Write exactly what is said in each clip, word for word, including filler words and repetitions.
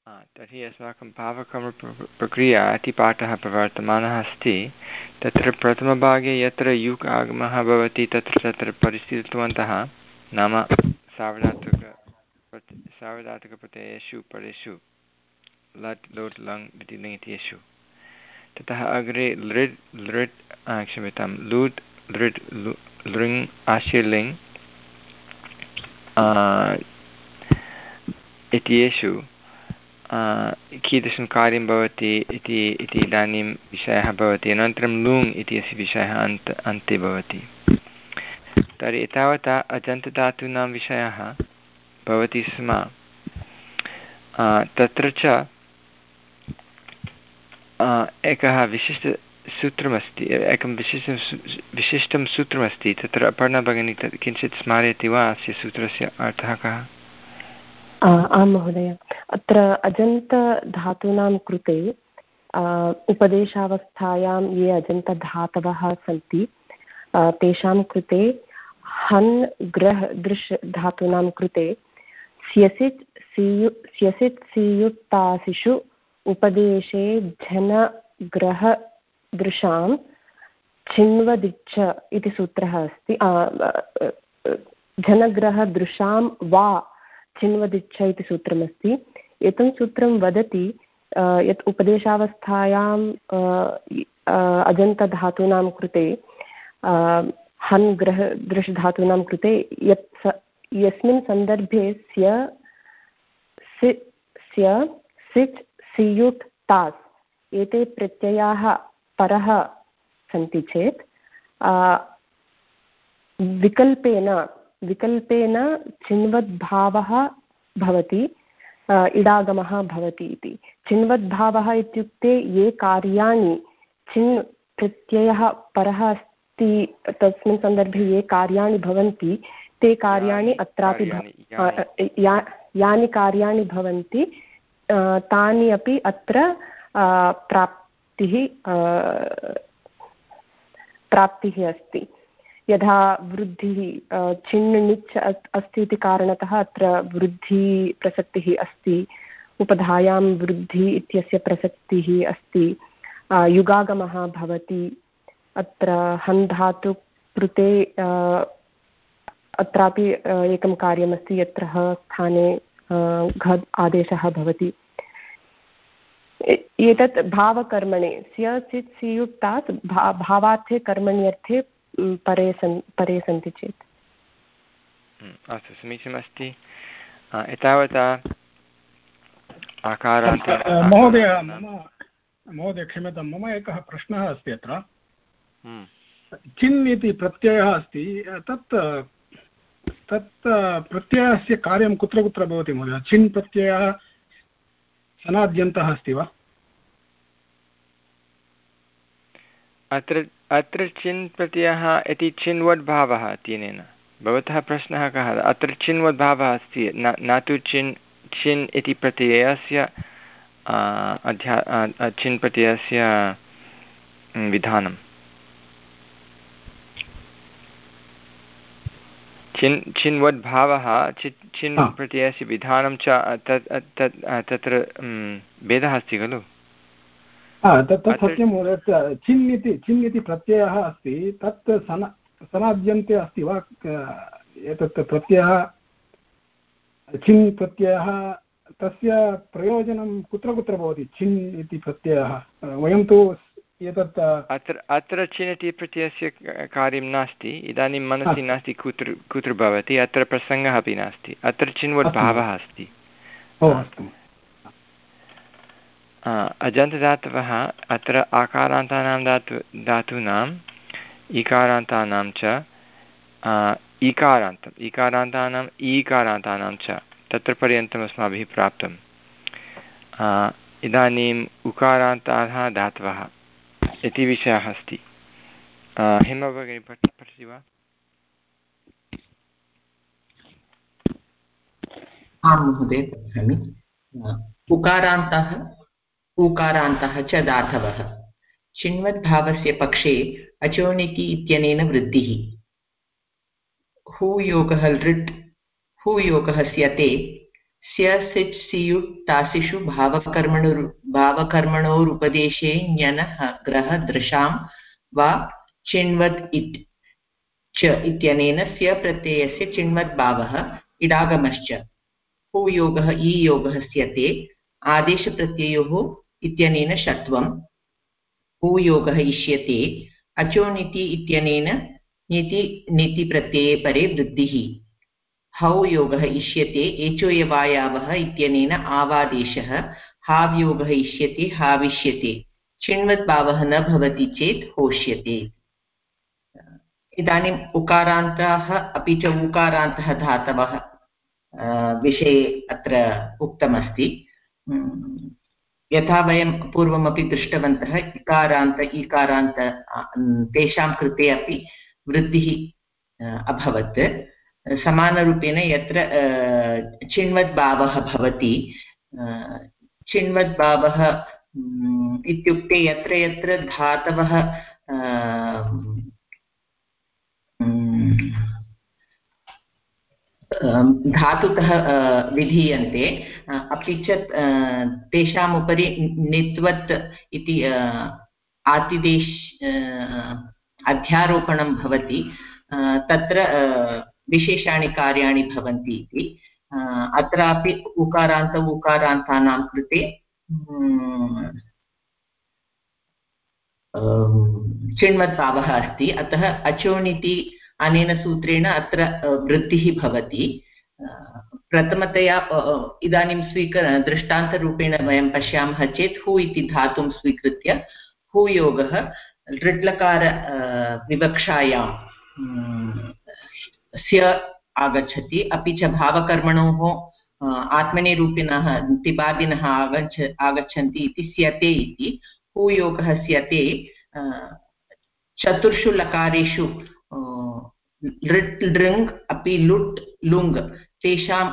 तर्हि अस्माकं भावकर्मप्रक्रिया इति पाठः प्रवर्तमानः अस्ति। तत्र प्रथमभागे यत्र युक् आगमः भवति तत्र तत्र परिशीलितवन्तः, नाम सार्वधातुक सार्वधातुकप्रत्ययेषु परेषु लट् लोट् लङ् इति लिङ्। ततः अग्रे लृड् लृट् क्षम्यतां लुट् लृट् लृङ् आशीर्लिङ् इत्येषु कीदृशं कार्यं भवति इति इति इदानीं विषयः भवति। अनन्तरं लुङ् इति अस्य विषयः अन्त अन्ते भवति। तर्हि एतावता अजन्तधातूनां विषयः भवति स्म। तत्र च एकः विशिष्टसूत्रमस्ति, एकं विशिष्टं विशिष्टं सूत्रमस्ति। तत्र अपर्णा भगिनी तत् किञ्चित् स्मारयति वा? अस्य सूत्रस्य अर्थः कः? आं महोदय, अत्र अजन्तधातूनां कृते उपदेशावस्थायां ये अजन्तधातवः सन्ति तेषां कृते हन् ग्रह दृश् धातूनां कृते स्यसित् सीयु स्यसित् सीयुक्तासिषु उपदेशे झनग्रहदृशां छिन्वदिच्छ इति सूत्रः अस्ति। झनग्रहदृशां वा छिन्वदिच्छ इति सूत्रमस्ति। एतं सूत्रं वदति यत् उपदेशावस्थायां अजन्तधातूनां कृते हन् ग्रह दृश् धातूनां कृते यत् यस्मिन् सन्दर्भे स्य सि स्य सिच् सियुट् तास् एते प्रत्ययाः परः सन्ति चेत् विकल्पेन विकल्पेन चिन्वद्भावः भवति, इडागमः भवति इति। चिन्वद्भावः इत्युक्ते ये कार्याणि चिन् प्रत्ययः परः अस्ति तस्मिन् सन्दर्भे ये कार्याणि भवन्ति ते कार्याणि अत्रापि या, यानि कार्याणि भवन्ति तानि अपि अत्र प्राप्तिः प्राप्तिः अस्ति। यथा वृद्धिः छिन्निच् अस्ति इति कारणतः अत्र वृद्धिप्रसक्तिः अस्ति, उपधायां वृद्धि इत्यस्य प्रसक्तिः अस्ति, युगागमः भवति। अत्र हन् धातु कृते अत्रापि एकं कार्यमस्ति यत्र ह स्थाने घ आदेशः भवति। एतत् भावकर्मणे स्य चित् सियुट् तास् भा भावार्थे कर्मण्यर्थे परे सन् परे सन्ति चेत्। अस्तु, समीचीनमस्ति। एतावता आकारान्त महोदय मम महोदय क्षम्यतां, मम एकः प्रश्नः अस्ति अत्र। चिन् इति प्रत्ययः अस्ति, तत् तत् प्रत्ययस्य कार्यं कुत्र कुत्र भवति महोदय? चिन् प्रत्ययः सनाद्यन्तः अस्ति वा? अत्र अत्र चिन् प्रत्ययः इति चिन्वद्भावः इत्यनेन भवतः प्रश्नः कः? अत्र चिन्वद्भावः अस्ति, न न तु चिन् चिन् इति प्रत्ययस्य अध्या चिन् प्रत्ययस्य विधानं। चिन् चिन्वद्भावः चि चिन् प्रत्ययस्य विधानं च तत् तत् तत्र भेदः अस्ति खलु? तत् सत्यं महोदय। चिन् इति चिन् इति प्रत्ययः अस्ति, तत् सन सनाद्यन्ते अस्ति वा? एतत् प्रत्ययः चिन् प्रत्ययः तस्य प्रयोजनं कुत्र कुत्र भवति? चिन् इति प्रत्ययः वयं तु एतत् अत्र अत्र चिन् इति प्रत्ययस्य कार्यं नास्ति, इदानीं मनसि नास्ति कुत्र कुत्र भवति, अत्र प्रसङ्गः अपि नास्ति, अत्र चिन्वद्भावः अस्ति। अजन्तदातवः अत्र आकारान्तानां धातु धातूनाम् ईकारान्तानां च ईकारान्तम् ईकारान्तानाम् ईकारान्तानां च तत्र पर्यन्तम् अस्माभिः प्राप्तम्। इदानीम् उकारान्ताः धातवः इति विषयः अस्ति। हेमा भगिनी पठ पठति वा? आं महोदय पठामि। उकारान्तः ऊकारान्तः च धातवः चिन्वद्भावस्य पक्षे अचोणिकी इत्यनेन वृद्धिः। हूयोगः लृट् हूयोगः स्यते स्य सिच् सियुट् तासिषु भावकर्मणो भावकर्मणोरुपदेशे ञनः ग्रह दृशां वा चिण्वत् इट् च इत्यनेन स्य प्रत्ययस्य चिण्वद्भावः इडागमश्च भूयोगः ईयोगः स्यते आदेशप्रत्ययोः इत्यनेन षत्वं भूयोगः इष्यते अचोनिति इत्यनेन नीति नीतिप्रत्यये परे वृद्धिः हौ योगः इष्यते एचोयवायावः इत्यनेन आवादेशः हाव्योगः इष्यते हाविष्यते चिण्वद्भावः न भवति चेत् होष्यते। इदानीम् उकारान्ताः अपि च उकारान्तः धातवः विषये अत्र उक्तमस्ति। यथा वयं पूर्वमपि दृष्टवन्तः इकारान्त ईकारान्त तेषां कृते अपि वृद्धिः अभवत्। समानरूपेण यत्र चिण्वद्भावः भवति चिण्वद्भावः इत्युक्ते यत्र यत्र धातवः धातुतः विधीयन्ते अपि च तेषाम् उपरि नित्वत् इति आतिदेश अध्यारोपणं भवति तत्र विशेषाणि कार्याणि भवन्ति इति। अत्रापि उकारान्त उकारान्तानां कृते चिण्वद्भावः अस्ति। अतः अचोनिति अनेन सूत्रेण अत्र वृद्धिः भवति। प्रथमतया इदानीं स्वीकर दृष्टान्तरूपेण वयं पश्यामः चेत् हु इति धातुं स्वीकृत्य हुयोगः लृट्लकार विवक्षायां स्य आगच्छति अपि च भावकर्मणोः आत्मनेरूपिणः तिपादिनः आगच्छ आगच्छन्ति इति स्यते इति हुयोगः स्यते। चतुर्षु लकारेषु लृट् लृङ् अपि लुट् लुङ् तेषाम्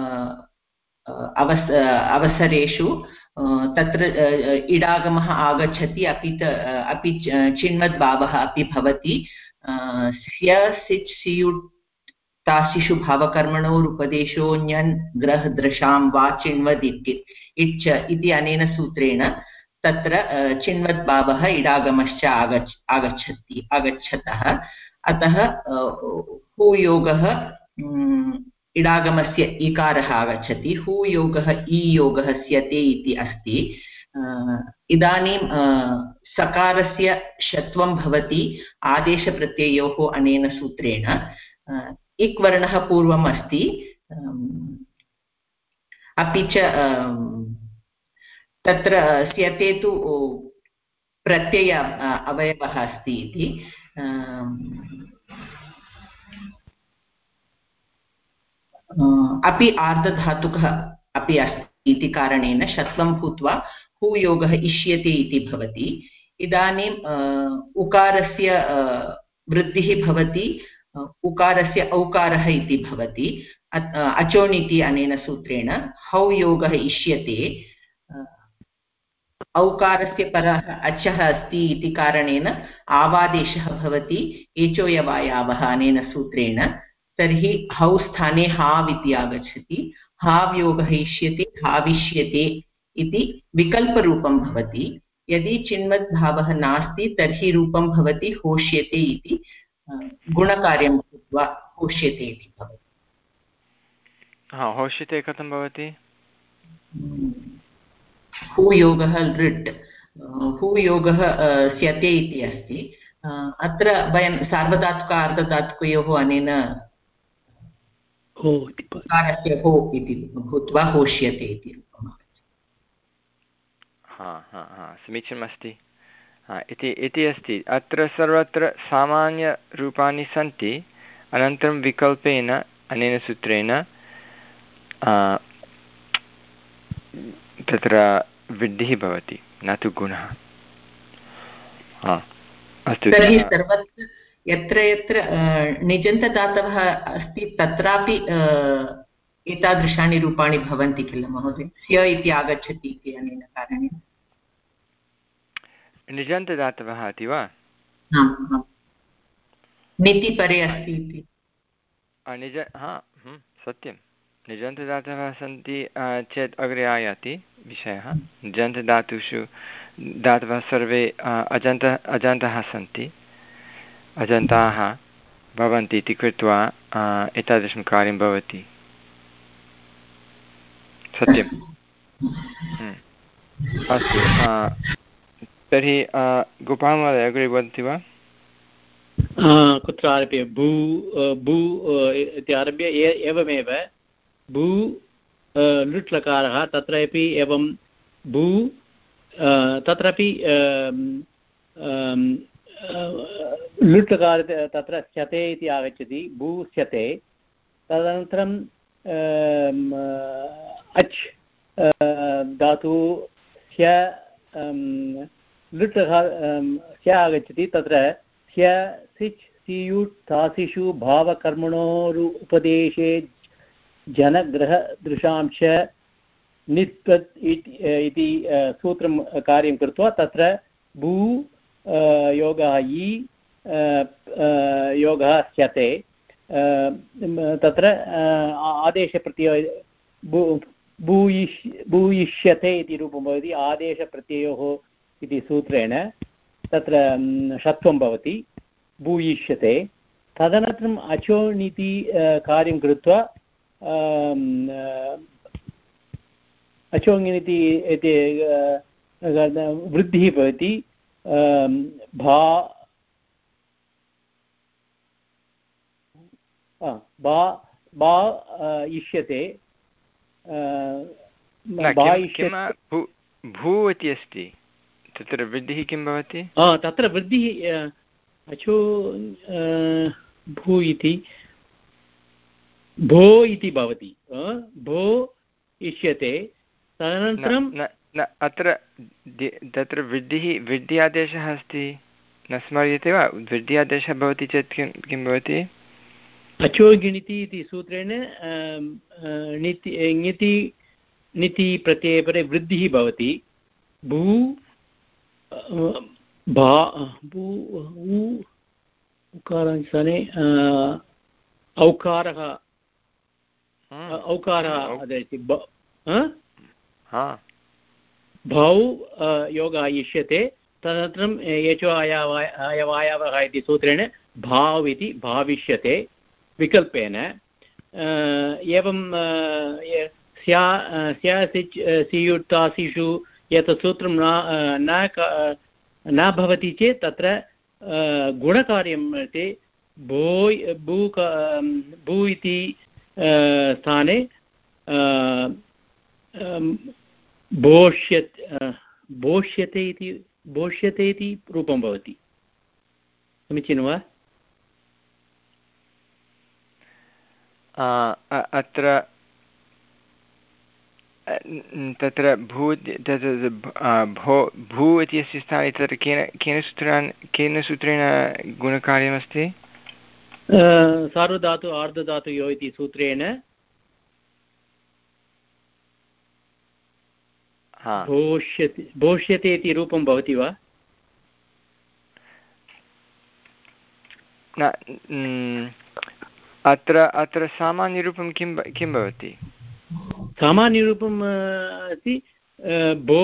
अवस अवसरेषु तत्र इडागमः आगच्छति अपि त अपि चिण्वद्भावः अपि भवति। स्य सिच् सियुट् तासिषु भावकर्मणोरुपदेशो ञन् ग्रह दृशां वा चिण्वद् इच्च इति अनेन सूत्रेण तत्र चिण्वद्भावः इडागमश्च आगच्छ आगच्छति आगच्छतः। अतः हुयोगः इडागमस्य इकारः आगच्छति हुयोगः ईयोगः स्यते इति अस्ति। इदानीं सकारस्य षत्वं भवति आदेशप्रत्ययोः अनेन सूत्रेण। इक् वर्णः पूर्वम् अस्ति अपि च तत्र स्यते तु प्रत्यय अवयवः अस्ति इति। अपि आर्धधातुकः अपि अस्ति इति कारणेन षत्वं भूत्वा हुयोगः इष्यते इति भवति। इदानीं उकारस्य वृद्धिः भवति उकारस्य औकारः इति भवति। अचोनिति अनेन सूत्रेण हौ योगः इष्यते। औकारस्य परः अचः अस्ति इति कारणेन आवादेशः भवति एचोयवायावः अनेन सूत्रेण। तर्हि हौ स्थाने हाव् इति आगच्छति। हाव् योगः इष्यते हाविष्यते इति विकल्परूपं भवति। यदि चिण्वद्भावः नास्ति तर्हि रूपं भवति होष्यते इति गुणकार्यं कृत्वा होष्यते इति भवति। हा होष्यते कथं भवति? हुयोगः लृट् हुयोगः स्यते इति अस्ति। अत्र वयं सार्वधातुक अर्धधातुकयोः अनेन कारस्य हो इति भूत्वा होष्यते इति रूपम् आगच्छति। हा हा हा समीचीनमस्ति। हा इति इति अस्ति। अत्र सर्वत्र सामान्यरूपाणि सन्ति अनन्तरं विकल्पेन अनेन सूत्रेण तत्र वृद्धिः भवति न तु गुणः। हा अस्तु। तर्हि सर्वत्र यत्र यत्र निजन्तदातवः अस्ति तत्रापि एतादृशानि रूपाणि भवन्ति किल महोदय? स्य इति आगच्छति इति अनेन कारणेन निजन्तदातवः इति वा? नीतिपरे अस्ति इति निज हा सत्यं निजन्तदातवः सन्ति चेत् अग्रे आयाति विषयः। निजन्तदातुषु धातवः सर्वे अजन्त अजन्तः सन्ति, अजन्ताः भवन्ति इति कृत्वा एतादृशं कार्यं भवति। सत्यम्। अस्तु, तर्हि गोपालमहोदय अग्रे वदति वा? कुत्र आरभ्य? भू भू इति आरभ्य एवमेव भू लुट् लकारः तत्रापि एवं भू तत्रापि लुट् लकार तत्र स्यते इति आगच्छति, भू स्यते। तदनन्तरं अच् धातु स्य लुट् लकार स्य आगच्छति, तत्र स्य सिच् सियुट् तासिषु भावकर्मणोरु उपदेशे जनग्रहदृशांश नित्पत् इति सूत्रं कार्यं कृत्वा तत्र भू योगः इ योगः स्यते। तत्र आदेशप्रत्यय भूयिष् भूयिष्यते इति रूपं भवति। आदेशप्रत्ययोः इति सूत्रेण तत्र षत्वं भवति, भूयिष्यते। तदनन्तरम् अचोनिति कार्यं कृत्वा अचोङिति इति वृद्धिः भवति। भा बा बा इष्यते, भू इति अस्ति, तत्र वृद्धिः किं भवति? तत्र वृद्धिः अचो भू इति भो इति भवति, भो इष्यते। तदनन्तरं अत्र तत्र वृद्धिः वृद्धि आदेशः अस्ति, न स्मर्यते वा? वृद्धि आदेशः भवति चेत् किं किं भवति? अचोगिणिति इति सूत्रेण णिति ङिति णिति प्रत्यये परे वृद्धिः भवति। भू भा भू उकारास्थाने औकारः औकारः वदति। भौ योगः इष्यते। तदनन्तरं यचो अयवायवः इति सूत्रेण भाव् इति भाविष्यते विकल्पेन। एवं स्या स्यासिच् सियुक्तासिषु यत् सूत्रं न न भवति चेत् तत्र गुणकार्यं ते भो भू भू इति स्थाने भोष्यत् भोष्यते इति भोष्यते इति रूपं भवति। समीचीनं वा? अत्र तत्र भू भो भू इत्यस्य स्थाने तत्र केन केन सूत्रेण केन सूत्रेण गुणकार्यमस्ति? सार्वधातु आर्धधातुयो इति सूत्रेण भोष्यते भोष्यते इति रूपं भवति वा? न, अत्र अत्र सामान्यरूपं किं किं भवति? सामान्यरूपम् अस्ति भो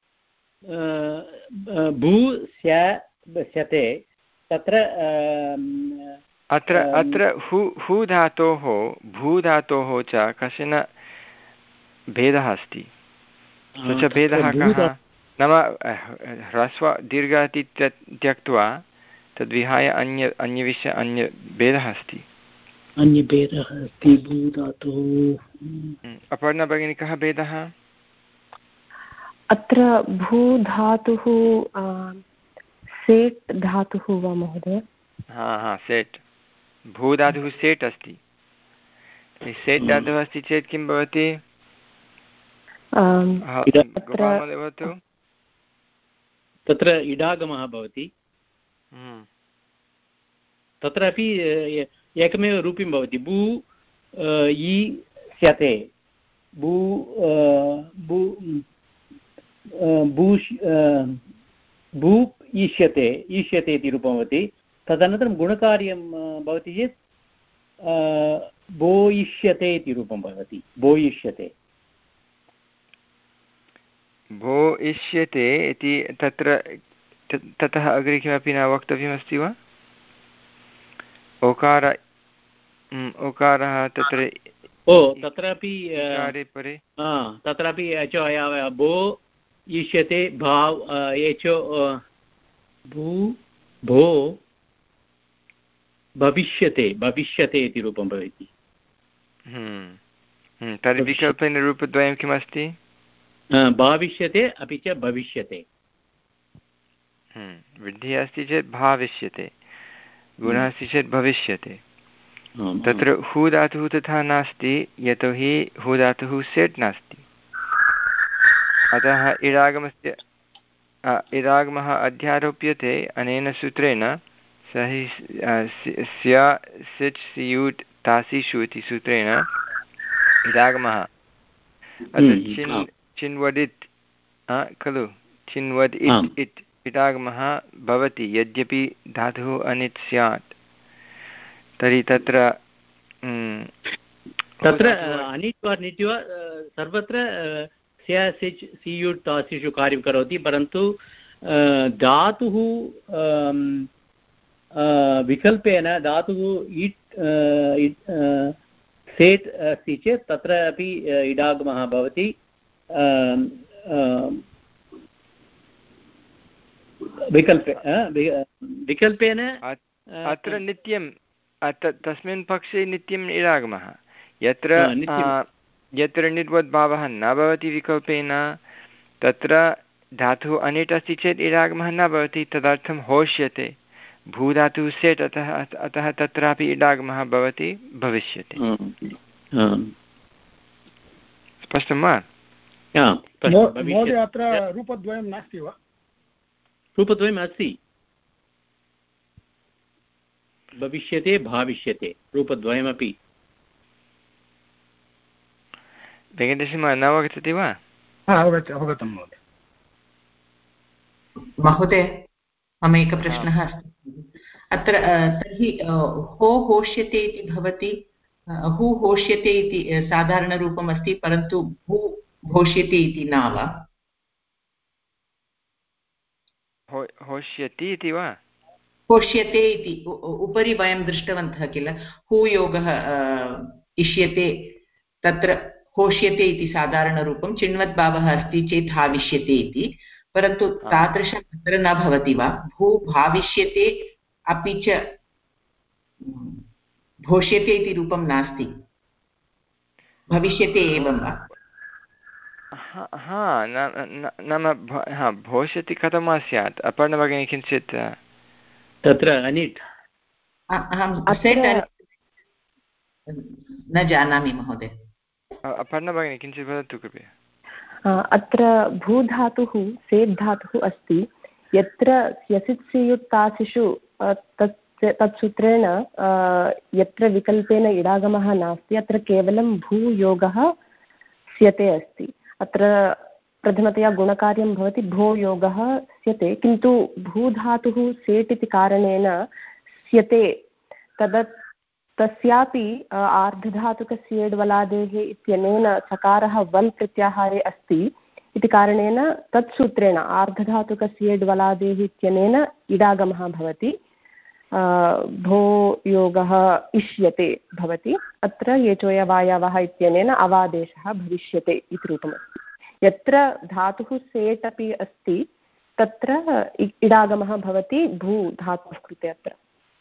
भू स्यते। तत्र अत्र अत्र हु हु धातोः भू धातोः च कश्चन भेदः अस्ति। स च भेदः कः? नाम ह्रस्व दीर्घ इति त्यक्त्वा तद्विहाय अन्य अन्यविषय अन्य भेदः अस्ति। अन्यभेदः अस्ति भूधातुः। अपर्णा भगिनी, कः भेदः? अत्र भूधातुः सेट् धातुः वा महोदय? हा हा सेट्, भूधातुः सेट् अस्ति। सेट् धातुः अस्ति चेत् किं भवति? तत्र इडागमः भवति। तत्रापि एकमेव रूपं भवति। भू इ स्यते, भू भू भूष् भू ईष्यते ईष्यते इति रूपं भवति। तदनन्तरं गुणकार्यं भवति चेत् भोयिष्यते इति रूपं भवति भोयिष्यते भोयिष्यते इति तत्र ततः अग्रे किमपि न वक्तव्यमस्ति वा ओकार ओकारः तत्र ओ तत्रापि परे तत्रापि भो इष्यते भाव एचो भू भो भविष्यते भविष्यते इति रूपं भवति तर्हि विकल्पेन रूपद्वयं किमस्ति भाविष्यते अपि च भविष्यते वृद्धिः अस्ति चेत् भाविष्यते गुणः अस्ति चेत् भविष्यते तत्र हू धातुः तथा नास्ति यतोहि हू धातुः सेट् नास्ति अतः इडागमस्य इडागमः अध्यारोप्यते अनेन सूत्रेण सहि स्या सिच् सियूट् तासिषु इति सूत्रेण इडागमः अत्र चिन् चिन्वदित् खलु चिन्वद् इत् इत् इडागमः भवति यद्यपि धातुः अनित् स्यात् तर्हि तत्र तत्र अनिट् वा निट् वा सर्वत्र स्या सिच् सियुट् तासिषु कार्यं करोति परन्तु धातुः विकल्पेन धातुः इट् सेट् अस्ति चेत् तत्र अपि इडागमः भवति विकल्पे विकल्पेन अत्र नित्यं तस्मिन् पक्षे नित्यम् इडागमः यत्र यत्र निड्वद्भावः न भवति विकल्पेन तत्र धातुः अनिट् अस्ति चेत् इडागमः न भवति तदर्थं होष्यते भूधातुः सेट् अतः अतः तत्रापि इडागमः भवति भविष्यति स्पष्टं वा महोदय अत्र रूपद्वयं नास्ति वा रूपद्वयम् अस्ति भविष्यते भाविष्यते रूपद्वयमपि वेङ्कटेशमहोदय न अवगच्छति वा अवगतं महोदय महोदय मम एकः प्रश्नः अस्ति अत्र तर्हि हो होष्यते इति भवति हु होष्यते इति साधारणरूपम् अस्ति परन्तु भू होष्यते इति न वा होष्यति इति वा होष्यते इति उपरि वयं दृष्टवन्तः किल हूयोगः इष्यते तत्र होष्यते इति साधारणरूपं चिण्वद्भावः अस्ति चेत् हाविष्यते इति परन्तु तादृशम् अत्र न भवति वा भू भाविष्यते अपि च भोष्यते इति रूपं नास्ति भविष्यते एवं वा हा नाम हा भविष्यति कथं वा स्यात् अपर्णभगिनी किञ्चित् तत्र अनिट् न जानामि महोदय अपर्णभगिनी किञ्चित् वदतु कृपया अत्र भूधातुः सेट् धातुः अस्ति यत्र यसित्सियुक्तासिषु तत् तत्सूत्रेण यत्र विकल्पेन इडागमः नास्ति अत्र केवलं भूयोगः स्यते अस्ति अत्र प्रथमतया गुणकार्यं भवति भो योगः स्यते किन्तु भूधातुः सेट् इति कारणेन स्यते तदत् तस्यापि आर्धधातुकस्येड्वलादेः इत्यनेन सकारः वल् प्रत्याहारे अस्ति इति कारणेन तत्सूत्रेण आर्धधातुकस्येड्वलादेः इत्यनेन इडागमः भवति भो योगः इष्यते भवति अत्र येचोयवायावः इत्यनेन अवादेशः भविष्यते इति रूपमस्ति यत्र धातुः सेट् अपि अस्ति तत्र इडागमः भवति भू धातुः कृते अत्र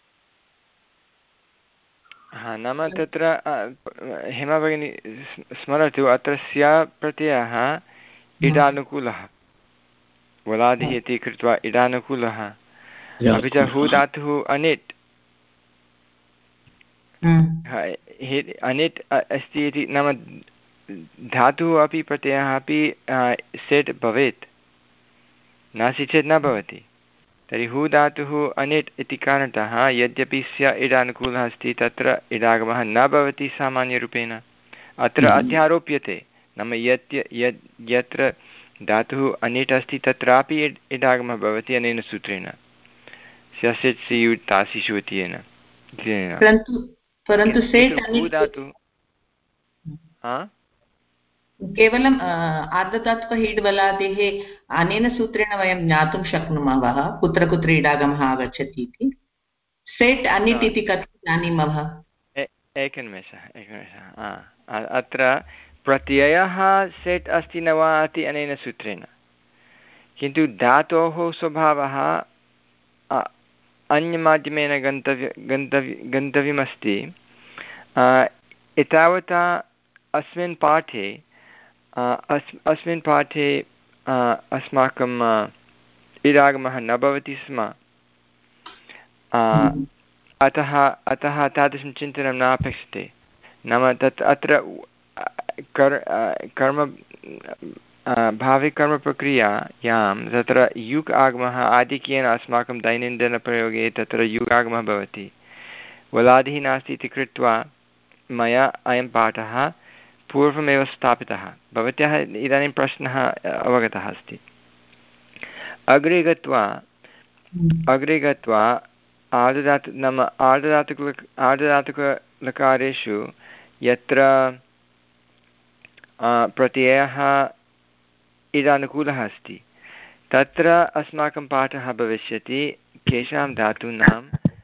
हा नाम तत्र हेमा भगिनी स्मरतु अत्र स्या प्रत्ययः इडानुकूलः वलादिः इति कृत्वा इडानुकूलः अपि च हू धातुः अनिट् अनिट् अस्ति इति नाम धातुः अपि प्रत्ययः अपि सेट् भवेत् नास्ति चेत् न भवति तर्हि हू धातुः अनिट् इति कारणतः यद्यपि स्य इडानुकूलः अस्ति तत्र इडागमः न भवति सामान्यरूपेण अत्र अध्यारोप्यते नाम यत् यत् यत्र धातुः अनिट् अस्ति तत्रापि इडागमः भवति अनेन सूत्रेण स्यसित् सियुट् तासिषु इत्येन परन्तु परन्तु सेट् धातु केवलम् आर्धधातुक हीड् बलादेः अनेन सूत्रेण वयं ज्ञातुं शक्नुमः कुत्र कुत्र इडागमः आगच्छति इति। सेट् अनिट् इति कथं जानीमः? एकनिमेषः एकनिमेषः अत्र प्रत्ययः सेट् अस्ति न वा इति अनेन सूत्रेण, किन्तु धातोः स्वभावः अन्यमाध्यमेन गन्तव्य गन्तव्य गन्तव्यमस्ति। एतावता अस्मिन् पाठे अस् अस्मिन् पाठे अस्माकम् इडागमः न भवति स्म, अतः अतः तादृशं चिन्तनं न अपेक्षते। नाम तत् अत्र कर् कर्म भाविकर्मप्रक्रियायां तत्र युक् आगमः आधिक्येन अस्माकं दैनन्दिनप्रयोगे तत्र युक् आगमः भवति, वलादिः नास्ति इति कृत्वा मया अयं पाठः पूर्वमेव स्थापितः। भवत्याः इदानीं प्रश्नः अवगतः अस्ति। अग्रे गत्वा अग्रे गत्वा आर्धधातु नाम आर्धधातुक आर्धधातुकलकारेषु यत्र प्रत्ययः इडानुकूलः अस्ति तत्र अस्माकं पाठः भविष्यति केषां धातूनां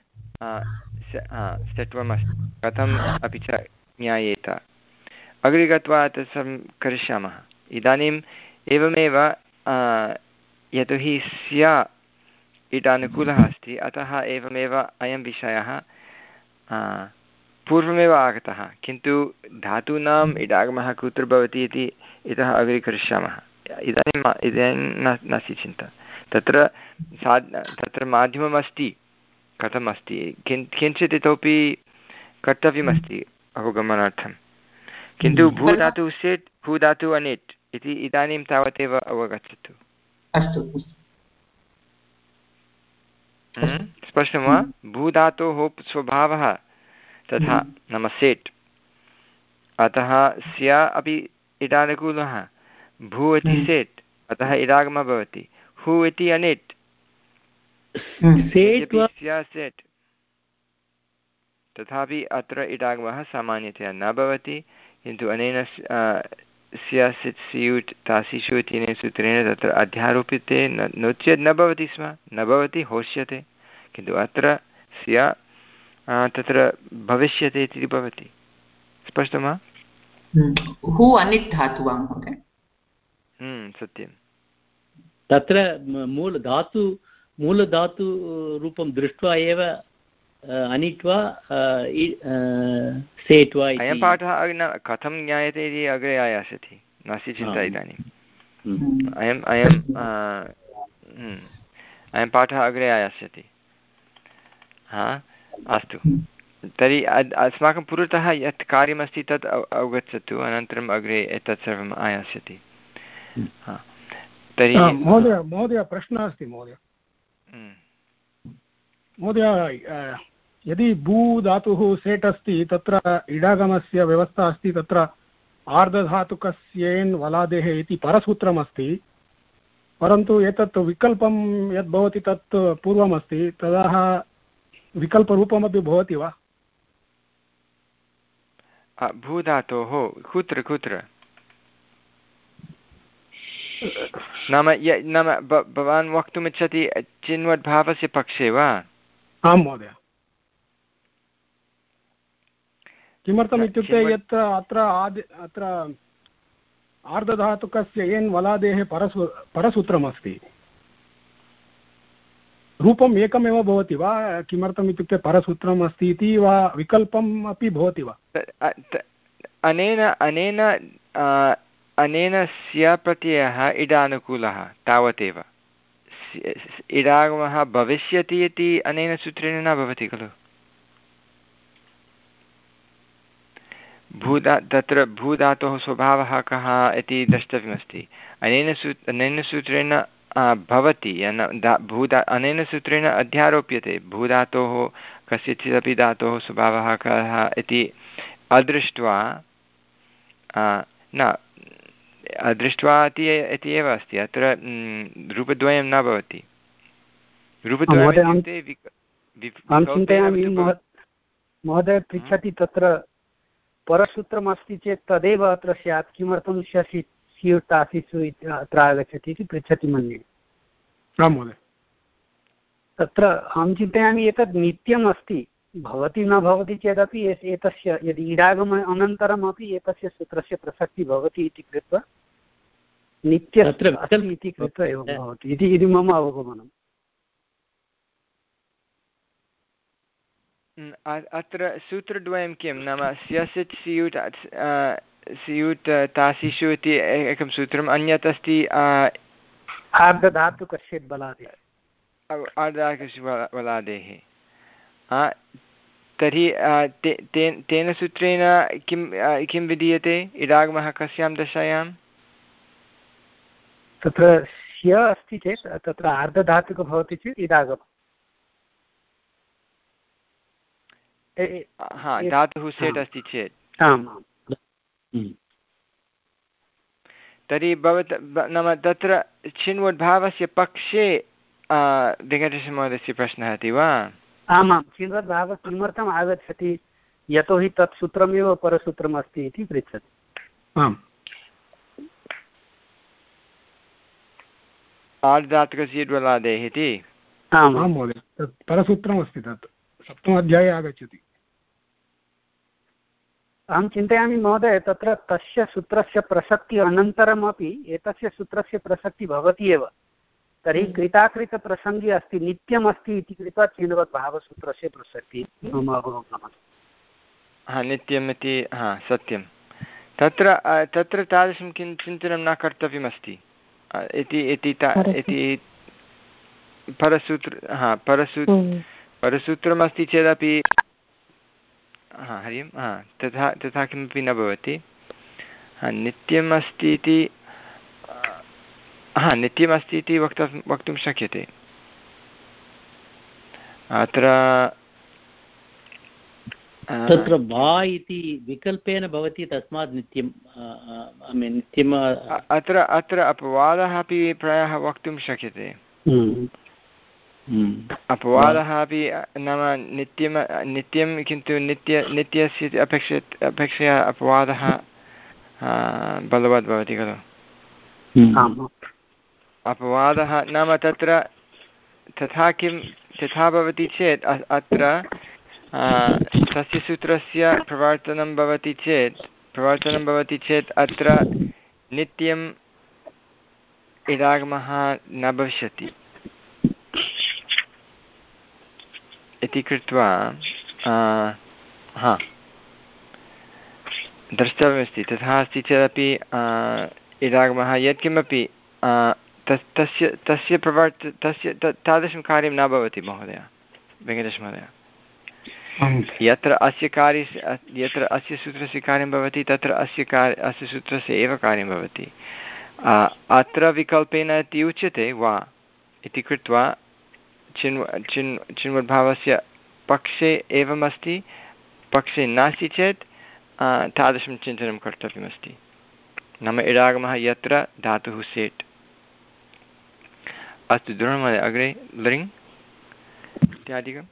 सत्वम् अस्ति, कथम् अपि च ज्ञायेत। अग्रे गत्वा तत् सर्वं करिष्यामः। इदानीम् एवमेव यतोहि स्य इडानुकूलः अस्ति अतः एवमेव अयं विषयः पूर्वमेव आगतः, किन्तु धातूनाम् इडागमः कुत्र भवति इति इतः अग्रे करिष्यामः। इदानीम् इदानीं न नास्ति चिन्ता। तत्र सा तत्र माध्यमम् अस्ति, कथम् अस्ति, किं किञ्चित् इतोपि कर्तव्यमस्ति अवगमनार्थं, किन्तु भूधातुः सेट् भूधातुः अनिट् इति इदानीं तावदेव अवगच्छतु। अस्तु, स्पष्टं वा? भूधातोः स्वभावः तथा, नाम सेट्, अतः स्य अपि इडानुकूलः, भू इति सेट् अतः इडागमः भवति, हु इति अनिट् स्य सेट् तथापि अत्र इडागमः सामान्यतया न भवति, किन्तु अनेन स्य सित् स्यूट् तासिषु इत्यनेन सूत्रेण तत्र अध्यारोप्यते, न नो चेत् न भवति स्म, न भवति, होष्यते, किन्तु अत्र स्य तत्र भविष्यति इति भवति। स्पष्टं वा? हु अनिट् धातु वा महोदय? सत्यं। तत्र मूलधातु मूलधातु रूपं दृष्ट्वा एव अनिट् वा सेट् वा? अयं पाठः कथं ज्ञायते इति अग्रे आयास्यति, नास्ति चिन्ता इदानीम्। अयम् अयं अयं पाठः अग्रे आयास्यति। हा, अस्तु, तर्हि अस्माकं पुरतः यत् कार्यमस्ति तत् अवगच्छतु, अनन्तरम् अग्रे एतत् सर्वम् आयास्यति। तर्हि महोदय महोदय प्रश्नः अस्ति महोदय महोदय यदि भू धातुः सेट् अस्ति तत्र इडागमस्य व्यवस्था अस्ति, तत्र आर्धधातुकस्येन् वलादेः इति परसूत्रमस्ति, परन्तु एतत् विकल्पं यद् भवति तत् पूर्वमस्ति, ततः विकल्परूपमपि भवति वा? भूधातोः कुत्र कुत्र नाम य नाम भवान् वक्तुमिच्छति चिन्वद्भावस्य पक्षे वा? आं महोदय। किमर्थम् इत्युक्ते यत् अत्र आदि अत्र आर्धधातुकस्य येन् वलादेः परसू परसूत्रमस्ति, रूपम् एकमेव भवति वा? किमर्थम् इत्युक्ते परसूत्रम् अस्ति इति वा विकल्पम् अपि भवति वा? अनेन अनेन अनेन स्य प्रत्ययः इडानुकूलः तावदेव, इडागमः भविष्यति इति अनेन सूत्रेण न भवति खलु। भूधा तत्र भूधातोः स्वभावः कः इति द्रष्टव्यमस्ति। अनेन सू अनेन सूत्रेण भवति भूधा अनेन सूत्रेण अध्यारोप्यते भूधातोः कस्यचिदपि धातोः स्वभावः कः इति अदृष्ट्वा न अदृष्ट्वा इति एव अस्ति। अत्र रूपद्वयं न भवति। रूपद्वयम् महोदय पृच्छति तत्र परसूत्रमस्ति चेत् तदेव अत्र स्यात् किमर्थं शशि स्यूतासिषु इति अत्र आगच्छति इति पृच्छति मन्ये। आं महोदय तत्र अहं चिन्तयामि एतत् नित्यम् अस्ति भवति न भवति चेदपि एतस्य यदि इडागम अनन्तरमपि एतस्य सूत्रस्य प्रसक्तिः भवति इति कृत्वा नित्यम् अस्ति इति कृत्वा एवं भवति इति मम अवगमनम्। अत्र सूत्रद्वयं किं नाम स्यसित् सियुट् सियुट् तासिषु इति एकं सूत्रम्, अन्यत् अस्ति आर्धधातुकस्य बलादेः आर्धधातुकस्य बलादेः। तर्हि तेन सूत्रेण किं किं विधीयते इडागमः कस्यां दशायां? तत्र स्य अस्ति चेत् तत्र आर्धधातुकः भवति चेत् इडागमः। हा धातुः सेट् अस्ति चेत् आम् तर्हि भवत् नाम तत्र चिन्वद्भावस्य पक्षे वेङ्कटेशमहोदयस्य प्रश्नः अस्ति वा? आमां चिन्वद्भावः किमर्थम् आगच्छति यतोहि तत् सूत्रमेव परसूत्रम् अस्ति इति पृच्छति। आम् आर्धधातुकस्य द्वलादेः इति। आम् आं महोदय तत् परसूत्रमस्ति, तत् सप्तमाध्याये आगच्छति। अहं चिन्तयामि महोदय तत्र तस्य सूत्रस्य प्रसक्तिः अनन्तरमपि एतस्य सूत्रस्य प्रसक्तिः भवति एव। तर्हि कृताकृतप्रसङ्गे अस्ति नित्यम् अस्ति इति कृत्वा चिन्वद्भावसूत्रस्य प्रसक्तिः मम अवगमनम्। हा नित्यम् इति हा सत्यं। तत्र तत्र तादृशं किं चिन्तनं न कर्तव्यमस्ति इति इति परसूत्र हा परसू परसूत्रमस्ति चेदपि हा हरि ओम् हा तथा तथा किमपि न भवति। हा नित्यम् अस्ति इति हा नित्यमस्ति इति वक्तव्य वक्तुं शक्यते। अत्र तत्र वा इति विकल्पेन भवति तस्मात् नित्यं नित्यम् अत्र अत्र अपवादः अपि प्रायः वक्तुं शक्यते। अपवादः अपि नाम नित्यं नित्यं किन्तु नित्य नित्यस्य अपेक्षे अपेक्षया अपवादः बलवत् भवति खलु। अपवादः नाम तत्र तथा किं तथा भवति चेत् अत्र तस्य सूत्रस्य प्रवर्तनं भवति चेत् प्रवर्तनं भवति चेत् अत्र नित्यम् इडागमः न भविष्यति इति कृत्वा हा द्रष्टव्यमस्ति। तथा अस्ति चेदपि इडागमः यत्किमपि तस् तस्य तस्य प्रवर्त तस्य तादृशं कार्यं न भवति महोदय वेङ्कटेशमहोदय। यत्र अस्य कार्यस्य यत्र अस्य सूत्रस्य कार्यं भवति तत्र अस्य कार्य अस्य सूत्रस्य एव कार्यं भवति। अत्र विकल्पेन इति उच्यते वा इति कृत्वा चिन्व चिन् चिन्वद्भावस्य पक्षे एवमस्ति, पक्षे नास्ति चेत् तादृशं चिन्तनं कर्तव्यमस्ति। नाम इडागमः यत्र धातुः सेट्। अस्तु द्रोणमहोदय अग्रे लृङ् इत्यादिकं।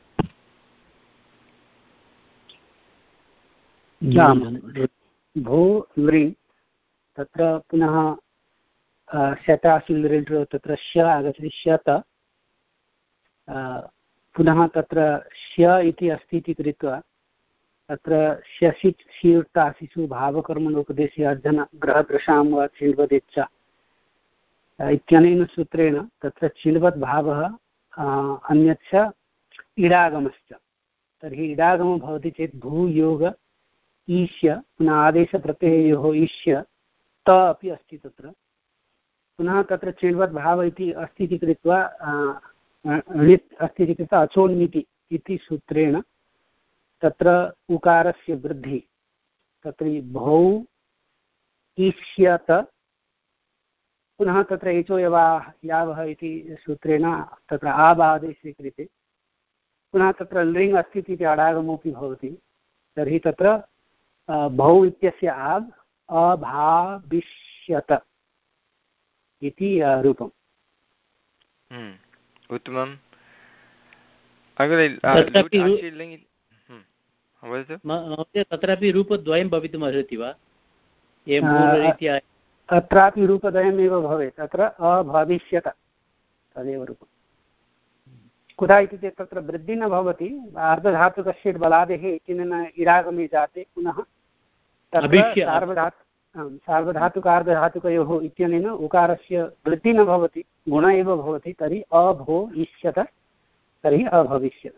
भो लृङ् तत्र पुनः शतासु लृ तत्र श आगच्छति शत पुनः तत्र श इति अस्ति इति कृत्वा तत्र शसित् स्यूर्तासिषु भावकर्मणोपदेशे अर्धन ग्रहदृशां वा चिन्वदेच्छ इत्यनेन सूत्रेण तत्र चिन्वद्भावः अन्यच्च इडागमश्च। तर्हि इडागमः भवति चेत् भूयोग ईश्य पुनः आदेशप्रत्ययोः ईश्य त अपि अस्ति तत्र। पुनः तत्र चिन्वद्भावः इति अस्ति इति कृत्वा णित् अस्ति इति कृत्वा अचोन्निति इति सूत्रेण तत्र उकारस्य वृद्धिः तत्र भौ ईष्यत पुनः तत्र एचो यवाः यावः इति सूत्रेण तत्र आबाधे स्वीक्रियते। पुनः तत्र लृङ् अस्ति इति अडागमोऽपि भवति। तर्हि तत्र भौ इत्यस्य आग् अभाविष्यत इति रूपम्। उत्तमम्। अग्रे वदतु महोदय तत्रापि रूपद्वयं भवितुम् अर्हति वा एवं पूर्वरीत्या अत्रापि रूपद्वयमेव भवेत् अत्र अभविष्यत तदेव रूपं कुतः इति चेत् तत्र वृद्धिः न भवति अर्धधातुकस्य बलादेः इत्यनेन इडागमे जाते पुनः तत्र सार्वधातु सार्वधातुकार्धधातुकयोः इत्यनेन उकारस्य वृद्धिः न भवति गुण एव भवति तर्हि अभविष्यत तर्हि अभविष्यत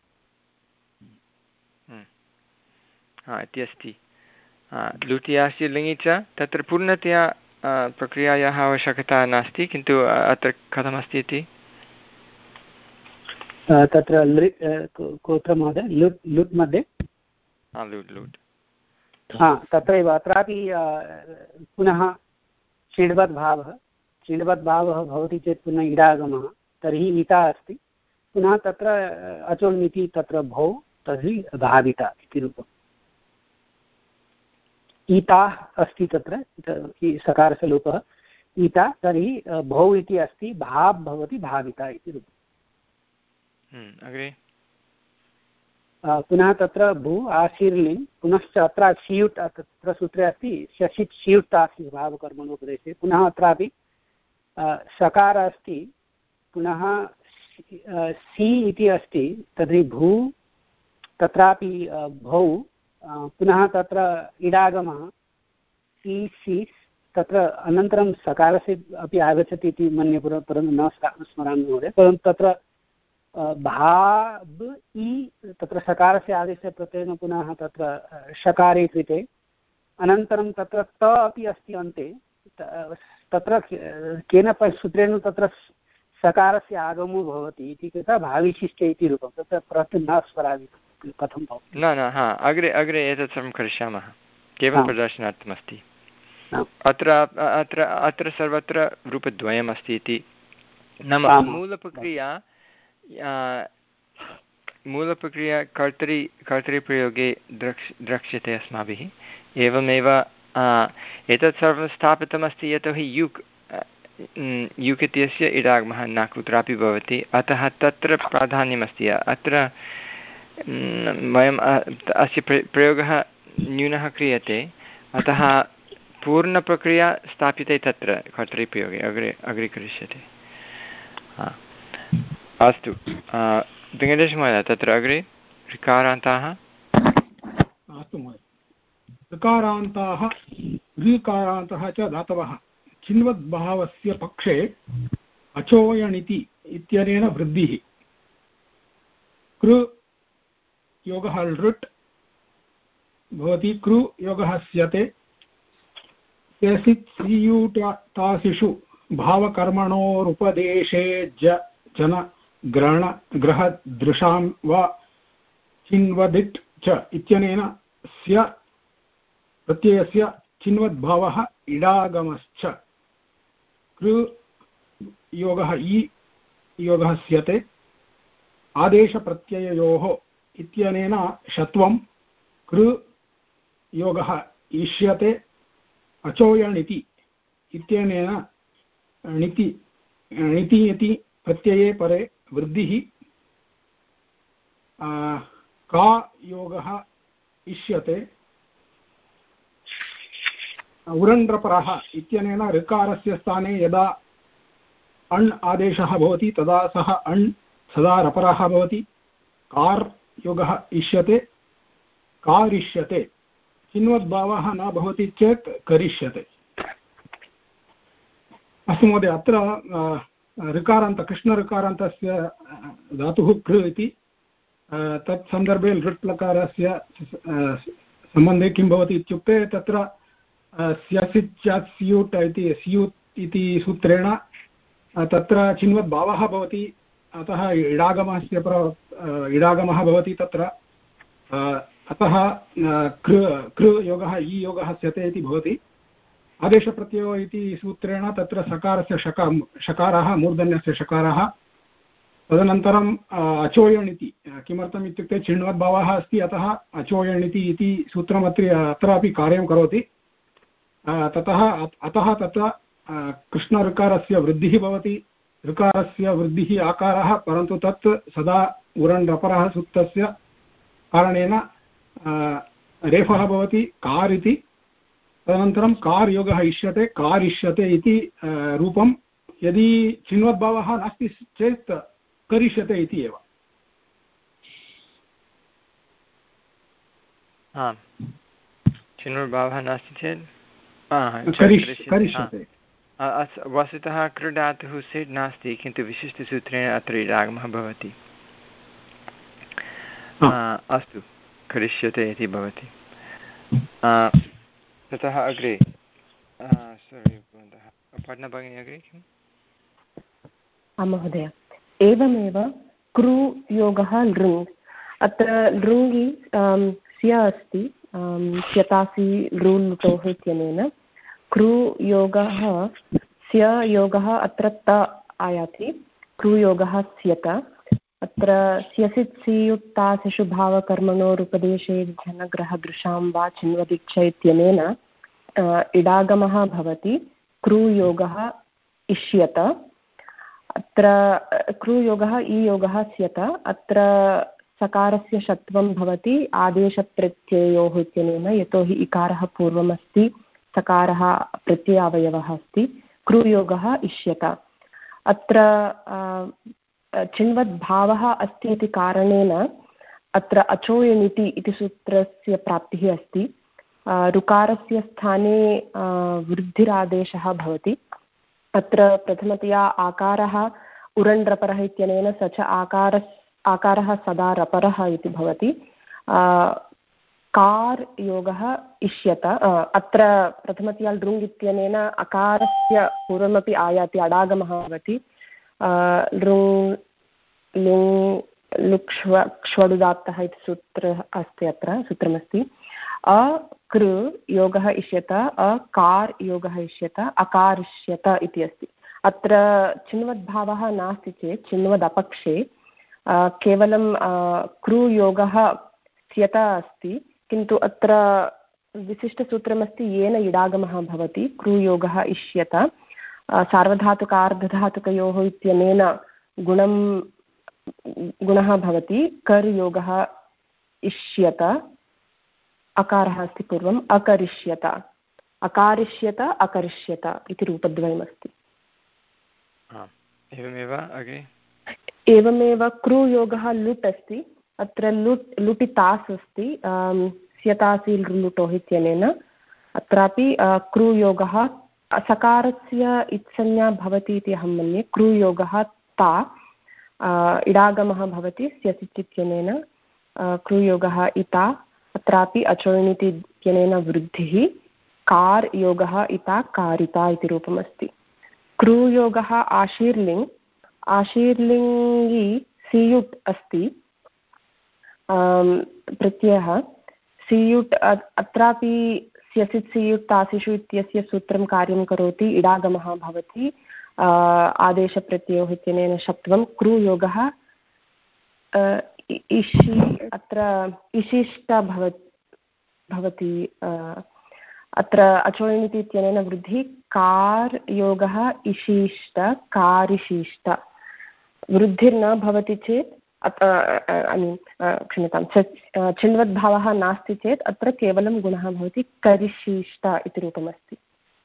इति अस्ति लुटियास्य लिङि च तत्र पूर्णतया प्रक्रियायाः आवश्यकता नास्ति किन्तु अत्र कथमस्ति इति तत्र कुत्र महोदय लुट् लुट् मध्ये लुट् लुट् हा तत्रैव अत्रापि पुनः षिण्वद्भावः षिण्वद्भावः भवति चेत् पुनः इडागमः तर्हि इता अस्ति पुनः तत्र अचोल्मिति तत्र भौ तर्हि भाविता इति रूपम् ईता अस्ति तत्र सकारस्य लोपः ईता तर्हि भौ इति अस्ति भाव् भवति भाविता इति रूपम् अग्रे पुनः तत्र भू आशीर्लिङ् पुनश्च अत्र शियुट् तत्र सूत्रे अस्ति शशित् शियुट् आसीत् भावकर्मणोपदेशे पुनः अत्रापि सकार अस्ति पुनः सि इति अस्ति तर्हि भू तत्रापि भौ पुनः तत्र इडागमः सि सी तत्र अनन्तरं सकारस्य अपि आगच्छति इति मन्ये परन्तु न स्मरामि महोदय परन्तु तत्र भाब् इ तत्र सकारस्य आदेशस्य प्रत्ययेन पुनः तत्र षकारे कृते अनन्तरं तत्र त अपि अस्ति अन्ते तत्र केन सूत्रेण तत्र सकारस्य आगमो भवति इति कृत्वा भाविशिष्टे इति रूपं तत्र प्रति न स्मरामि कथं भवति न न हा अग्रे अग्रे एतत् सर्वं करिष्यामः केवलं प्रदर्शनार्थमस्ति अत्र अत्र अत्र सर्वत्र रूपद्वयमस्ति इति नाम मूलप्रक्रिया मूलप्रक्रिया कर्तरि कर्तरिप्रयोगे द्रक्ष् द्रक्ष्यते अस्माभिः एवमेव एतत् सर्वं स्थापितमस्ति यतोहि युक् युक् इत्यस्य इडागमः न कुत्रापि भवति अतः तत्र प्राधान्यमस्ति अत्र वयम् अस्य प्रयोगः न्यूनः क्रियते अतः पूर्णप्रक्रिया स्थाप्यते तत्र कर्तरिप्रयोगे अग्रे अग्रे करिष्यते अस्तु वेङ्कटेशमहोदय तत्र अग्रे ऋकारान्ताः अस्तु महोदय ऋकारान्ताः ऋकारान्तः च धातवः चिन्वद्भावस्य पक्षे अचोयणिति इत्यनेन वृद्धिः कृ योगः लृट् भवति कृ योगः स्यते स्यसित् सीयूटासिषु भावकर्मणोरुपदेशे ज जन ग्रहण ग्रहदृशां वा चिन्वदिट् च इत्यनेन स्य प्रत्ययस्य चिन्वद्भावः इडागमश्च कृ योगः इ योगः स्यते आदेशप्रत्यययोः इत्यनेन षत्वं कृ योगः इष्यते अचोयणिति इत्यनेन णिति णिति इति प्रत्यये परे वृद्धिः का योगः इष्यते उरण्ड्रपरः इत्यनेन ऋकारस्य स्थाने यदा अण् आदेशः भवति तदा सः अण् सदा रपरः भवति कार् योगः इष्यते कारिष्यते चिन्वद्भावः न भवति चेत् करिष्यते अस्तु महोदय अत्र ऋकारान्त कृष्णऋकारान्तस्य धातुः कृ इति तत् सन्दर्भे लृट् लकारस्य सम्बन्धे किं भवति इत्युक्ते तत्र स्यसित् स्यूट् इति स्यूत् इति सूत्रेण तत्र चिन्वद्भावः भवति अतः इडागमस्य प्र इडागमः भवति तत्र अतः कृ कृ योगः इ योगः स्यते इति भवति आदेशप्रत्ययो इति सूत्रेण तत्र सकारस्य शका शकारः मूर्धन्यस्य शकारः तदनन्तरम् अचोयणिति किमर्थम् इत्युक्ते चिण्वद्भावः अस्ति अतः अचोयणिति इति सूत्रमत्र अत्रापि कार्यं करोति ततः अतः तत्र कृष्णऋकारस्य वृद्धिः भवति ऋकारस्य वृद्धिः आकारः परन्तु तत् सदा उरण् रपरः सूक्तस्य कारणेन रेफः भवति कार् इति, तदनन्तरं कार् योगः इष्यते कार् इष्यते इति रूपं, यदि चिन्वद्भावः नास्ति चेत् करिष्यते इति एव। आम्, चिन्वद्भावः नास्ति चेत् करिष्यते। वस्तुतः क्रीडातुः सेट् नास्ति, किन्तु विशिष्टसूत्रेण अत्र इडागमः भवति। अस्तु, करिष्यते इति भवति। ततः अग्रे पठनभगिनी अग्रे किम्? आं महोदय, एवमेव कृ योगः लृङ्, अत्र लृङ्गि स्य अस्ति, स्यतासि लृलुटोः इत्यनेन कृ योगः स्य योगः अत्र त आयाति, कृयोगः स्यत। अत्र स्यसित् सियुक्तासिषु भावकर्मणोरुपदेशे जनग्रहदृशां वा चिन्वदीक्षा इत्यनेन इडागमः भवति, कृयोगः इष्यत। अत्र कृयोगः ईयोगः स्यत। अत्र सकारस्य षत्वं भवति आदेशप्रत्ययोः इत्यनेन, यतोहि इकारः पूर्वमस्ति, सकारः प्रत्ययावयवः अस्ति। कृयोगः इष्यत। अत्र चिन्वद्भावः अस्ति इति कारणेन अत्र अचोयनिति इति सूत्रस्य प्राप्तिः अस्ति। ऋकारस्य स्थाने वृद्धिरादेशः भवति। अत्र प्रथमतया आकारः उरण्रपरः इत्यनेन स च आकार आकारः सदा रपरः इति भवति। कार् योगः इष्यत। अत्र प्रथमतया लृङ् इत्यनेन अकारस्य पूर्वमपि आयाति, अडागमः भवति। लृङ् लुङ् लुक्ष्व क्ष्वडुदात्तः इति सूत्रः अस्ति, अत्र सूत्रमस्ति। अ कृ योगः इष्यत, अकार योगः इष्यत, अकारिष्यत इति अस्ति। अत्र चिन्वद्भावः नास्ति चेत् चिन्वदपक्षे केवलं कृयोगः स्यत अस्ति, किन्तु अत्र विशिष्टसूत्रमस्ति येन इडागमः भवति, कृयोगः इष्यत। सार्वधातुकार्धधातुकयोः इत्यनेन गुणं गुणः भवति, कर्योगः इष्यत, अकारः अस्ति पूर्वम्, अकरिष्यत, अकारिष्यत अकरिष्यत इति रूपद्वयमस्ति। एवमेव अग्रे एवमेव कृयोगः लुट् अस्ति। अत्र लुट् लुटितास् अस्ति, स्यतासि लुटोः इत्यनेन। अत्रापि कृयोगः सकारस्य इत्संज्ञा भवति इति अहं मन्ये। कृयोगः ता, इडागमः भवति स्यसित् इत्यनेन। कृयोगः इता, अत्रापि अचोणिति इत्यनेन वृद्धिः। कार् योगः इता कारिता इति रूपमस्ति। कृयोगः आशीर्लिङ्, आशीर्लिङ्गि सियुट् अस्ति प्रत्ययः। सियुट् अत्रापि स्यसित् सियुट् तासिषु इत्यस्य सूत्रं कार्यं करोति, इडागमः भवति आदेशप्रत्ययोः इत्यनेन षत्वं। कृयोगः इषि, अत्र इशिष्ट भवति, अत्र अचोयनिति इत्यनेन वृद्धिः। कार् योगः इशिष्ट कारिशिष्ट। वृद्धिर्न भवति चेत्, क्षम्यतां, चिन्वद्भावः नास्ति चेत् अत्र केवलं गुणः भवति, करिशिष्ट इति रूपमस्ति।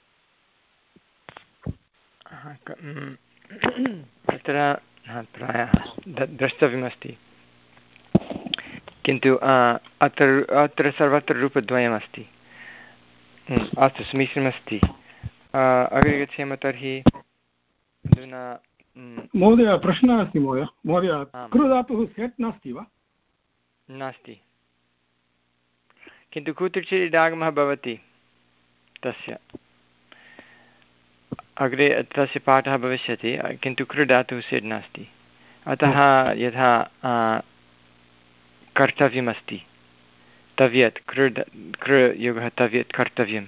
अत्र प्रायः द्रष्टव्यमस्ति, किन्तु अत्र अत्र सर्वत्र रूपद्वयमस्ति। अस्तु, समीचीनमस्ति। अग्रे गच्छेम तर्हि। अधुना महोदय प्रश्नः अस्ति। महोदय महोदय कृधातुः सेट् नास्ति वा? नास्ति, किन्तु कुत्रचित् इडागमः भवति तस्य। अग्रे तस्य पाठः भविष्यति, किन्तु कृधातुः सेट् नास्ति। अतः यथा कर्तव्यमस्ति, तव्यत्, कृ कृ योगः तव्यत्, कर्तव्यं।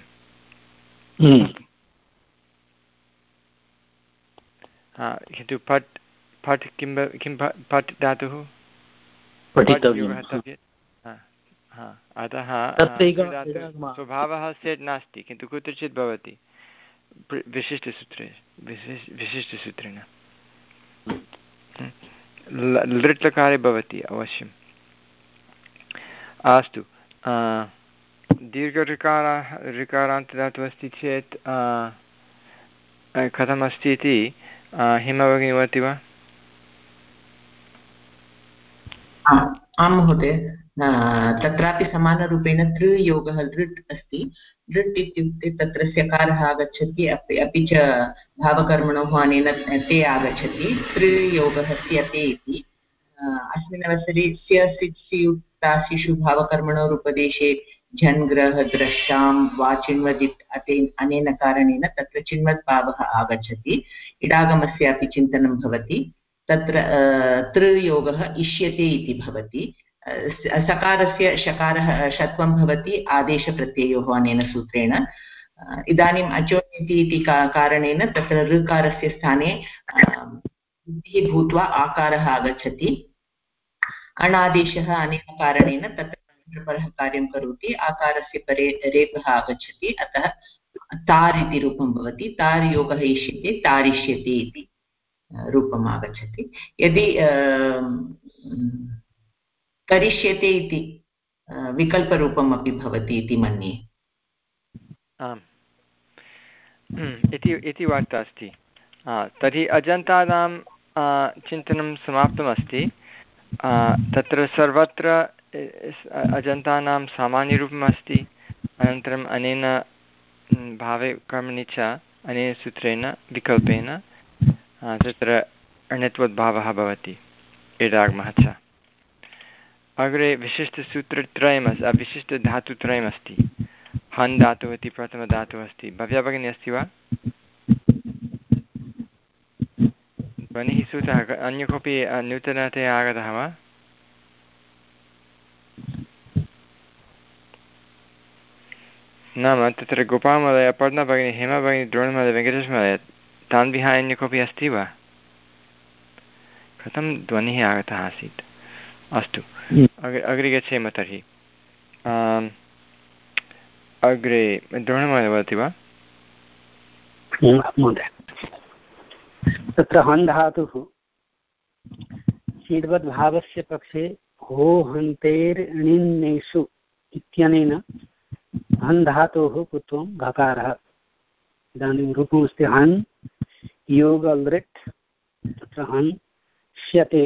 किन्तु पट् पट् किं किं पट् धातुः योगः तव्यत्। अतः स्वभावः सेट् नास्ति, किन्तु कुत्रचित् भवति विशिष्टसूत्रे विशिष्टसूत्रेण। लृट्लकारे भवति अवश्यम्। अस्तु, दीर्घऋकारः ऋकारान्तदातुः अस्ति चेत् कथमस्ति इति हिमभगिनी वदति वा? आं महोदय, तत्रापि समानरूपेण तृयोगः लृट् अस्ति। लृट् इत्युक्ते तत्र स्यकारः आगच्छति, अपि अपि च भावकर्मणोः अनेन ते आगच्छति। तृयोगः स्यते इति। अस्मिन् अवसरे स्य सिच् सियुक्तासिषु भावकर्मणोरुपदेशे झन् ग्रह द्रष्टां वा चिन्वदित् अतेन अनेन कारणेन तत्र चिन्वद्भावः आगच्छति। इडागमस्यापि चिन्तनं भवति। तत्र तृयोगः इष्यते इति भवति। सकारस्य शकारः षत्वं भवति आदेशप्रत्ययोः अनेन सूत्रेण। इदानीम् अचोनिति इति कारणेन तत्र ऋकारस्य स्थाने वृद्धिः भूत्वा आकारः आगच्छति। अणादेशः अनेन कारणेन तत्र परः कार्यं करोति, आकारस्य परे रेपः आगच्छति, अतः तार् इति रूपं भवति। तार् योगः इष्यते, तारिष्यते इति रूपम् आगच्छति। यदि करिष्यते इति विकल्परूपम् अपि भवति इति मन्ये। आम् इति इति वार्ता अस्ति। तर्हि अजन्तानां चिन्तनं समाप्तमस्ति। तत्र सर्वत्र अजन्तानां सामान्यरूपम् अस्ति। अनन्तरम् अनेन भावे कर्मणि च अनेन सूत्रेण विकल्पेन तत्र अण्यत्वद्भावः भवति, इडागमः च। अग्रे विशिष्टसूत्रत्रयमस्ति, विशिष्टधातुत्रयमस्ति। हन् धातुः इति प्रथमधातुः अस्ति। भव्या भगिनी अस्ति वा? ध्वनिः सूतः अन्य कोऽपि नूतनतया आगतः वा? नाम तत्र गोपालमहोदय, अपर्णा भगिनी, हेमा भगिनी, द्रोणमहोदय, वेङ्कटेशमहोदय, तान् विहाय अन्य कोऽपि अस्ति वा? कथं ध्वनिः आगतः आसीत्? अस्तु, अग्रे अग्रे गच्छेम तर्हि। अग्रे द्रोणमहोदय वदति वा? महोदय, तत्र हन् धातुः षीड्वद्भावस्य पक्षे हो हन्तेर्णिन्नेषु इत्यनेन हन् धातोः कुत्वं घकारः। इदानीं रूपमस्ति हन् योग लृट्, तत्र हन् श्यते,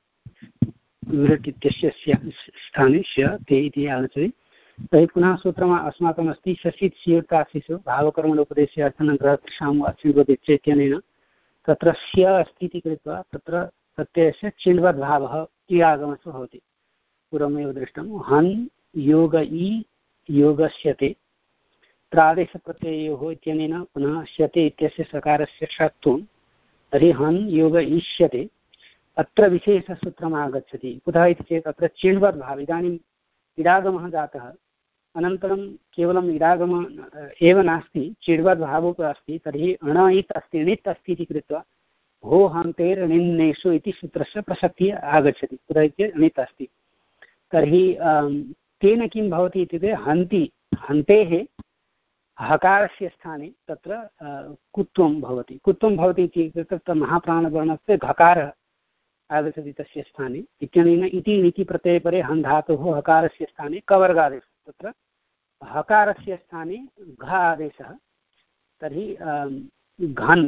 लृट् इत्यस्य स्थाने श्यते इति आगच्छति। तर्हि पुनः सूत्रम् अस्माकम् अस्ति शशित् स्यूतासिषु भावकर्मणोपदेशे अर्थनग्रहकृषां वा चिन्वदित् चेत्यनेन तत्र स्य अस्ति इति कृत्वा तत्र प्रत्ययस्य चिन्वद्भावः इडागमस्तु भवति। पूर्वमेव दृष्टं हन् योग इ योगस्यते, प्रादेशप्रत्ययोः इत्यनेन पुनः श्यते इत्यस्य सकारस्य षत्वं, तर्हि हन् योग इष्यते। अत्र विशेषसूत्रम् आगच्छति। कुतः इति चेत् अत्र चिन्वद्भावः, इदानीम् इडागमः जातः, अनन्तरं केवलम् इडागम एव नास्ति, चिड्वद्भावोपि अस्ति। तर्हि अण इत् अस्ति, णित् अस्ति इति कृत्वा हो हन्तेर्णिन्नेषु इति सूत्रस्य प्रसक्तिः आगच्छति। कुतः इति णित् अस्ति। तर्हि तेन किं भवति इत्युक्ते हन्ति हन्तेः हकारस्य स्थाने तत्र कुत्वं भवति। कुत्वं भवति इति तत्र महाप्राणवर्णस्य घकारः आगच्छति तस्य स्थाने। इत्यनेन इति णिति प्रत्ययपरे हन् धातोः हकारस्य स्थाने कवर्गादेशः, तत्र हकारस्य स्थाने घ आदेशः। तर्हि घन्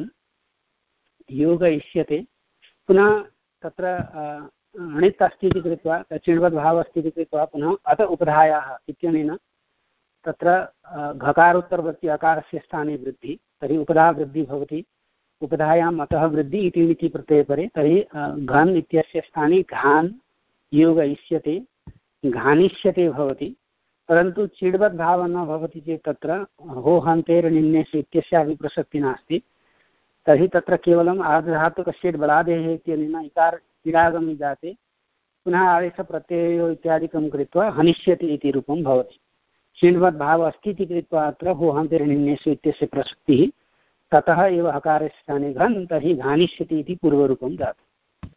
योग इष्यते, पुनः तत्र णित् अस्ति इति कृत्वा चिण्वद्भावः अस्ति इति कृत्वा पुनः अत उपधायाः इत्यनेन तत्र घकारोत्तरवर्ति अकारस्य स्थाने वृद्धि, तर्हि उपधा वृद्धिः भवति। उपधायाम् अतः वृद्धि इति णिति प्रत्ययपरे, तर्हि घन् इत्यस्य स्थाने घान् योग इष्यते, घानिष्यते भवति। परन्तु चिड्वद्भावः न भवति चेत् तत्र हो हन्तेर्णिन्नेषु इत्यस्यापि प्रसक्तिः नास्ति। तर्हि तत्र केवलम् आर्धधातुकस्य बलादेः इत्यनेन इकार इडागमि जाते, पुनः आदेशप्रत्ययो इत्यादिकं कृत्वा हनिष्यति इति रूपं भवति। चिण्वद्भावः अस्ति इति कृत्वा अत्र हो हन्तेर्णिन्नेषु इत्यस्य प्रसक्तिः, ततः एव हकारस्य स्थाने घन्, तर्हि घानिष्यति इति पूर्वरूपं जातम्।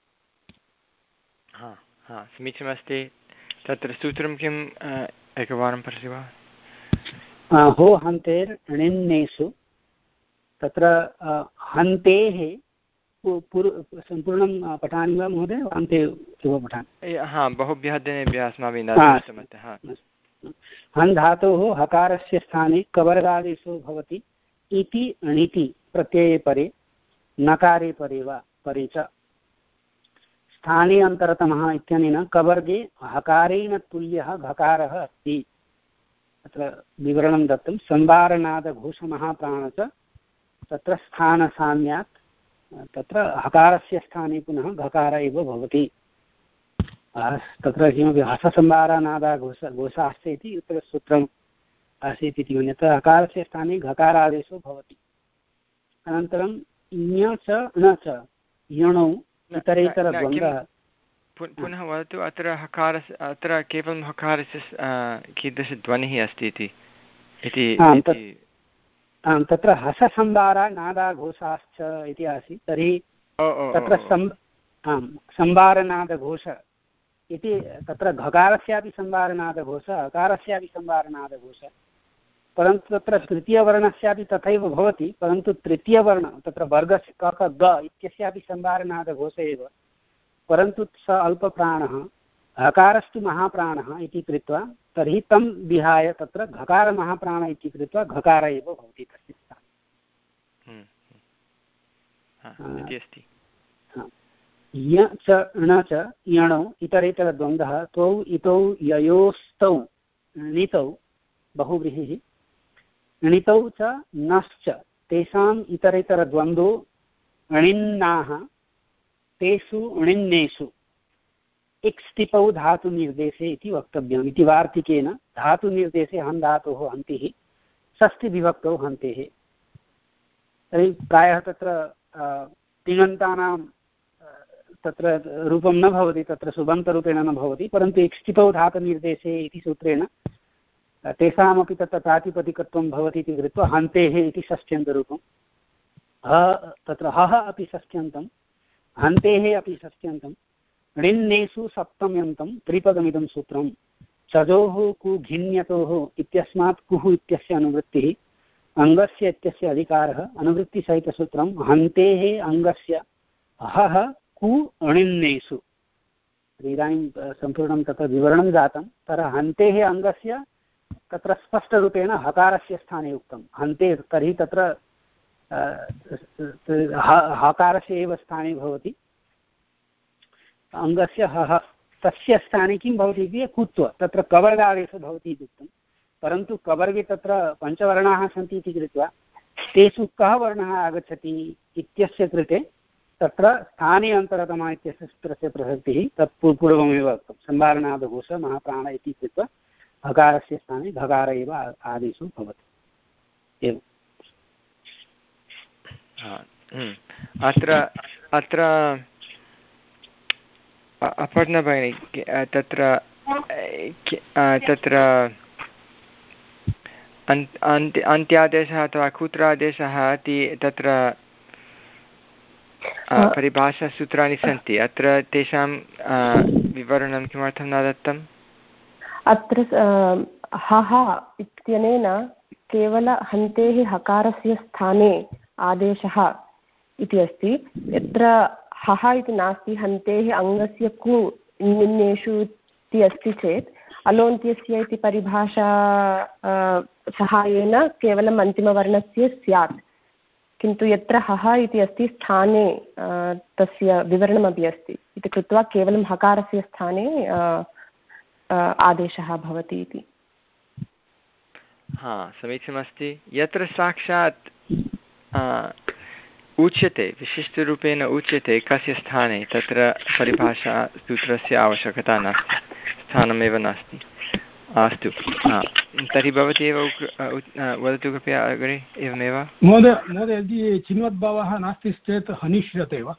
हा हा समीचीनमस्ति। तत्र सूत्रं किम् एकवारं पठति वा? हो हन्तेर्णिन्नेषु, तत्र हन्तेः सम्पूर्णं पठामि वा महोदय? अन्ते एव पठामि। हा, बहुभ्यः दिनेभ्यः अस्माभिः न दृष्टमतः। हन् धातोः हकारस्य स्थाने कवर्गादेशो भवति इति णिति प्रत्यये परे नकारे परे वा परे च स्थाने अन्तरतमः इत्यनेन कवर्गे हकारेण तुल्यः घकारः अस्ति। अत्र विवरणं दत्तं संवारनादघोषमहाप्राण च तत्र स्थानसाम्यात् तत्र हकारस्य स्थाने पुनः घकार एव भवति। तत्र किमपि हससंवारनादाघोष घोषाश्च इति तत्र सूत्रम् आसीत् इति मन्यते। हकारस्य स्थाने घकारादेशो भवति। अनन्तरं ञ च ण च यणौ इतरेतरद्वन्द्वः। पुनः वदतु अत्र हकारस्य अत्र केवलं हकारस्य कीदृशध्वनिः अस्ति इति। आम् तत्र हससंवारा नादाघोषाश्च इति आसीत्। तर्हि तत्र सं आम् संवारनादघोष इति तत्र घकारस्यापि संवारनादघोष अकारस्यापि संवारनादघोष परन्तु तत्र तृतीयवर्णस्यापि तथैव भवति। परन्तु तृतीयवर्ण तत्र वर्गस्य क ख ग इत्यस्यापि संवारनादघोष एव। परन्तु स अल्पप्राणः हकारस्तु महाप्राणः इति कृत्वा तर्हि तं विहाय तत्र घकारमहाप्राण इति कृत्वा घकार एव भवति तस्य स्थाने। य च ण च यणौ इतरेतरद्वन्द्वः त्वौ इतौ ययोस्तौ णितौ बहुव्रीहिः णितौ च नश्च तेषाम् इतरेतरद्वन्द्वो णिन्नाः तेषु णिन्नेषु इक्स्टिपौ धातुनिर्देशे इति वक्तव्यम् इति वार्तिकेन। धातुनिर्देशे हन् धातोः हन्तिः षष्ठिविभक्तौ हन्तेः। तर्हि प्रायः तत्र तिङन्तानां तत्र रूपं न भवति, तत्र सुबन्तरूपेण न भवति, परन्तु इक्स्टिपौ धातुनिर्देशे इति सूत्रेण तेषामपि तत्र प्रातिपदिकत्वं भवति इति कृत्वा हन्तेः इति षष्ट्यन्तरूपं। ह तत्र हः अपि षष्ट्यन्तं हन्तेः अपि षष्ट्यन्तं णिन्नेषु सप्तम्यन्तं त्रिपदमिदं सूत्रं। चजोः कु घिन्यतोः इत्यस्मात् कुः इत्यस्य अनुवृत्तिः अङ्गस्य इत्यस्य अधिकारः अनुवृत्तिसहितसूत्रं हन्तेः अङ्गस्य हः कु णिन्नेषु। इदानीं सम्पूर्णं तत्र विवरणं जातं। तत्र हन्तेः अङ्गस्य तत्र स्पष्टरूपेण हकारस्य स्थाने उक्तं हन्ते। तर्हि तत्र हकारस्य एव स्थाने भवति अङ्गस्य हः। तस्य स्थाने किं भवति इति कुत्व तत्र कवर्गादेशो भवति इति उक्तं। परन्तु कवर्गे तत्र पञ्चवर्णाः सन्ति इति कृत्वा तेषु कः वर्णः आगच्छति इत्यस्य कृते तत्र स्थाने अन्तरतमः इत्यस्य सूत्रस्य प्रसक्तिः तत् पूर्वमेव उक्तं। संवारनादघोष महाप्राण इति कृत्वा हकारस्य स्थाने घकार एव आदेशो भवति एवम्। अत्र अत्र अपर्णा भगिनी तत्र तत्र अन्त्यादेशः अथवा कुत्रादेशः इति तत्र परिभाषासूत्राणि सन्ति। अत्र तेषां विवरणं किमर्थं न दत्तम्? अत्र हः इत्यनेन केवल हन्तेः हकारस्य स्थाने आदेशः इति अस्ति। यत्र हः इति नास्ति हन्तेः अङ्गस्य कु निन्नेषु इति अस्ति चेत् अलोन्त्यस्य इति परिभाषा सहायेन केवलम् अन्तिमवर्णस्य स्यात्। किन्तु यत्र हः इति अस्ति स्थाने तस्य विवरणमपि अस्ति इति कृत्वा केवलं हकारस्य स्थाने आदेशः भवति इति। हा समीचीनमस्ति। यत्र साक्षात् उच्यते विशिष्टरूपेण उच्यते कस्य स्थाने तत्र परिभाषा सूत्रस्य आवश्यकता नास्ति, स्थानमेव नास्ति। अस्तु तर्हि भवती एव वदतु कृपया अग्रे। एवमेव महोदय महोदय यदि चिन्वद्भावः नास्ति चेत् हनिष्यते वा?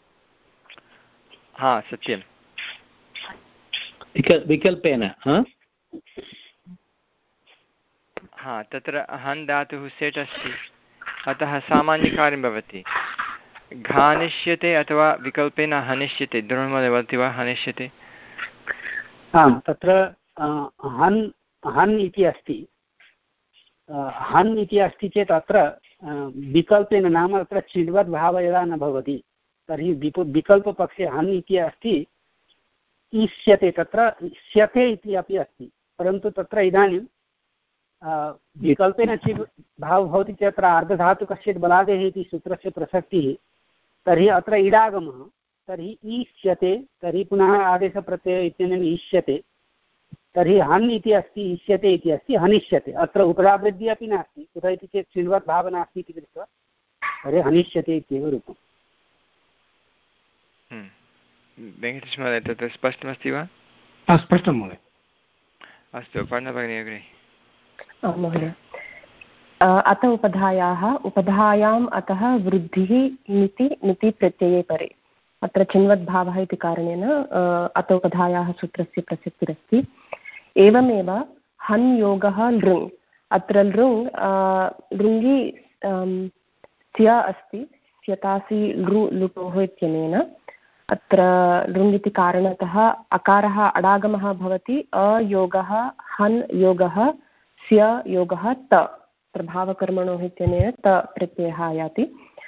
हा सत्यं विकल्पेन। हा तत्र हन् धातुः सेट् अस्ति अतः सामान्यकार्यं भवति घानिष्यते अथवा विकल्पेन हनिष्यते। द्रोणमहोदय वदति वा? हनिष्यते। आम् तत्र हन् हन् इति अस्ति। हन् इति अस्ति चेत् अत्र विकल्पेन नाम अत्र चिन्वद्भावः यदा न भवति तर्हि विकल्पपक्षे हन् इति अस्ति ईष्यते तत्र स्यते इति अपि अस्ति। परन्तु तत्र इदानीं विकल्पेन चित् भावः भवति चेत् अत्र अर्धधातु कश्चित् बलादेः इति सूत्रस्य प्रसक्तिः, तर्हि अत्र इडागमः, तर्हि ईष्यते, तर्हि पुनः आदेशप्रत्ययः इत्यनेन ईष्यते, तर्हि हन् इति अस्ति, इष्यते इति अस्ति, हनिष्यते। अत्र उपधावृद्धिः अपि नास्ति, कुतः इति चेत् चिण्वत् भावः नास्ति इति कृत्वा तर्हि हनिष्यते इत्येव रूपम्। वेङ्कटेशमहोदय तत्र स्पष्टमस्ति वा? स्पष्टं महोदय। अस्तु, पर्णभगिनी अग्रे। महोदय, अत उपधायाः उपधायाम् अतः वृद्धिः निति निति प्रत्यये परे, अत्र चिन्वद्भावः इति कारणेन अत उपधायाः सूत्रस्य प्रसक्तिरस्ति। एवमेव हन् योगः लृङ्, अत्र लृङ् लृङ्गि स्य अस्ति, स्यतासि लृ लुटोः इत्यनेन अत्र लृङ् इति कारणतः अकारः अडागमः भवति, अयोगः हन् योगः स्य योगः त, अत्र भावकर्मणोः इत्यनेन त प्रत्ययः आयाति।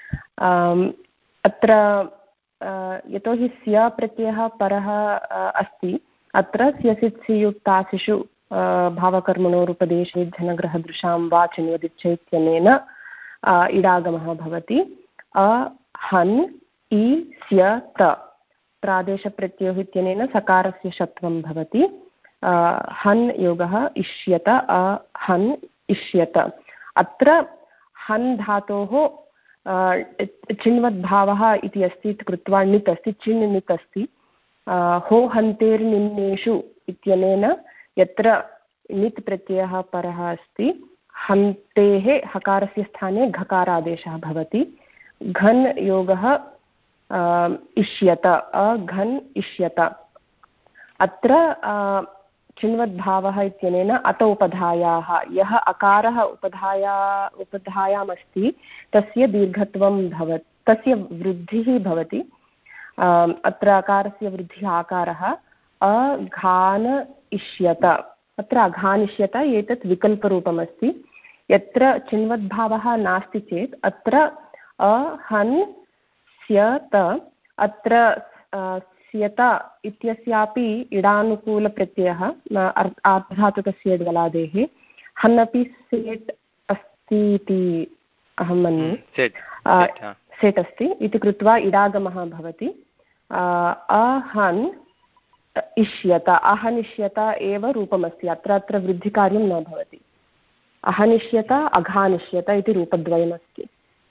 अत्र यतोहि स्य प्रत्ययः परः अस्ति, अत्र स्यसित् सियुक्तासिषु भावकर्मणोरुपदेशे जनग्रहदृशां वा चिन्वदिच्छ इत्यनेन इडागमः भवति। अ हन् इ स्य त, प्रादेशप्रत्ययोः इत्यनेन सकारस्य षत्वं भवति। हन् योगः इष्यत, अ हन् इष्यत। अत्र हन् धातोः चिन्वद्भावः इति अस्ति कृत्वा णित् अस्ति, चिन् णित् अस्ति। हो हन्तेर्निम्नेषु इत्यनेन यत्र णित् प्रत्ययः परः अस्ति, हन्तेः हकारस्य स्थाने घकारादेशः भवति। घन् योगः इष्यत, अघन् इष्यत। अत्र चिन्वद्भावः इत्यनेन अत उपधायाः यः अकारः उपधाया उपधायाम् अस्ति तस्य दीर्घत्वं भवति, तस्य वृद्धिः भवति। अत्र अकारस्य वृद्धिः आकारः अघान इष्यत, अत्र अघानिष्यत एतत् विकल्परूपमस्ति। यत्र चिन्वद्भावः नास्ति चेत् अत्र अहन् स्यत, अत्र स्यत इत्यस्यापि इडानुकूलप्रत्ययः आर्धधातुकस्य बलादेः, हन् अपि सेट् अस्ति इति अहं मन्ये, सेट् अस्ति इति कृत्वा इडागमः भवति। अहन् इष्यत, अहनिष्यत एव रूपमस्ति, अत्र अत्र वृद्धिकार्यं न भवति। अहनिष्यत अघानिष्यत इति रूपद्वयमस्ति।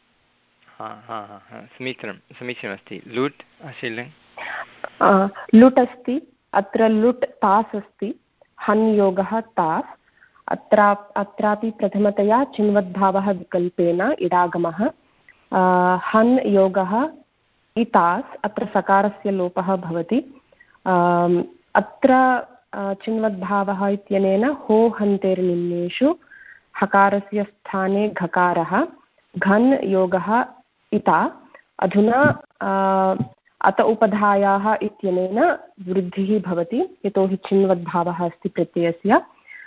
समीचीनं समीचीनमस्ति। लुट् अशीलङ् लुट् अस्ति, अत्र लुट् तास् अस्ति, हन् योगः तास्। अत्र अत्रापि प्रथमतया चिन्वद्भावः विकल्पेन इडागमः। हन् योगः इतास्, अत्र सकारस्य लोपः भवति। अत्र चिन्वद्भावः इत्यनेन हो हन्तेर्निम्नेषु हकारस्य स्थाने घकारः, घन् योगः इता। अधुना अत उपधायाः इत्यनेन वृद्धिः भवति, यतोहि चिन्वद्भावः अस्ति प्रत्ययस्य।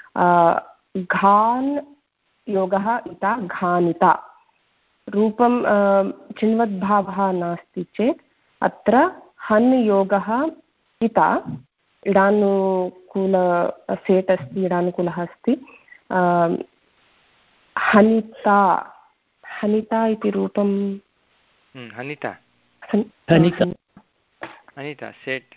घान् योगः इता, घानिता। रूपं चिन्वद्भावः नास्ति चेत् अत्र हन् योगः इता, इडानुकूल सेट् अस्ति, इडानुकूलः अस्ति। हनिता, हनिता इति रूपं हनिता हनिता सेट्।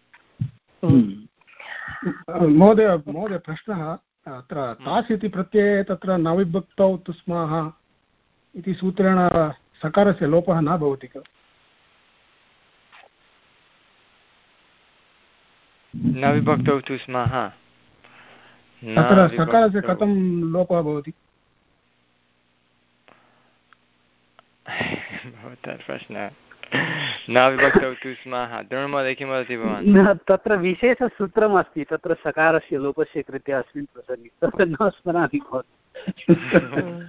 महोदय महोदय प्रश्नः, अत्र तास् इति प्रत्यये तत्र नविभक्तौ तुस्माः इति सूत्रेण सकारस्य लोपः न भवति खलु? नविभक्तौ तुस्माः तत्र सकारस्य कथं लोपः भवति? भवतः प्रश्नः। न विभक्तौ तु स्मः, द्रोणमहोदय किं वदति भवान्? तत्र विशेषसूत्रम् अस्ति, तत्र सकारस्य लोपस्य कृते अस्मिन् प्रसङ्गे, तत्र न स्मरामि भवति।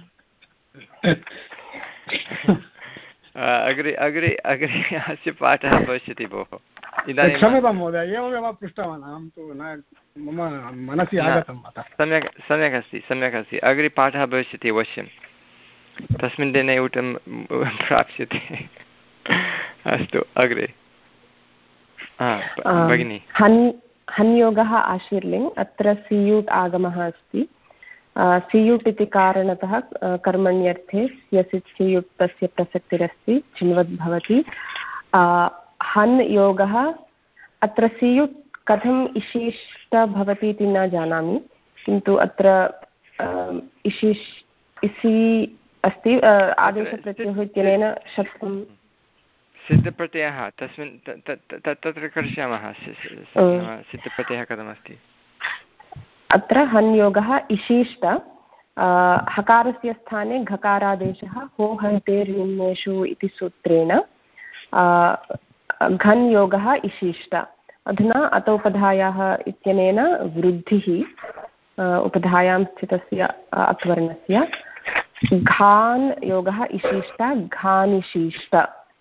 अग्रे अग्रे अग्रे अस्य पाठः भविष्यति भोः। इदानीं क्षम्यतां महोदय, एवमेव पृष्टवान्, अहं तु न, मम मनसि आगतम्। सम्यक् सम्यक् अस्ति सम्यक् अस्ति अग्रे पाठः भविष्यति अवश्यं, तस्मिन् दिने ऊटं प्राप्स्यते। अस्तु अग्रे भगिनि। हन् हन्योगः आशीर्लिङ्ग्, अत्र सियूट् आगमः अस्ति। सियूट् इति कारणतः कर्मण्यर्थे यसित् सियूट् तस्य प्रसक्तिरस्ति, चिन्वद् भवति। हन् योगः, अत्र सियूट् कथम् इशिष्ट भवति इति न जानामि, किन्तु अत्र इशिष् इसि अस्ति, आदेशप्रत्ययः इत्यनेन शब्दं सिद्धप्रत्ययः तस्मिन् तत्र करिष्यामः। सिद्धप्रत्ययः कथमस्ति अत्र? हन्योगः इशिष्ट, हकारस्य स्थाने घकारादेशः हो हन्तेर्निम्नेषु इति सूत्रेण घन् योगः इशिष्ट। अधुना अत उपधायाः इत्यनेन वृद्धिः उपधायां स्थितस्य अक्वर्णस्य, घान् योगः इशिष्ट, घानिशिष्ट।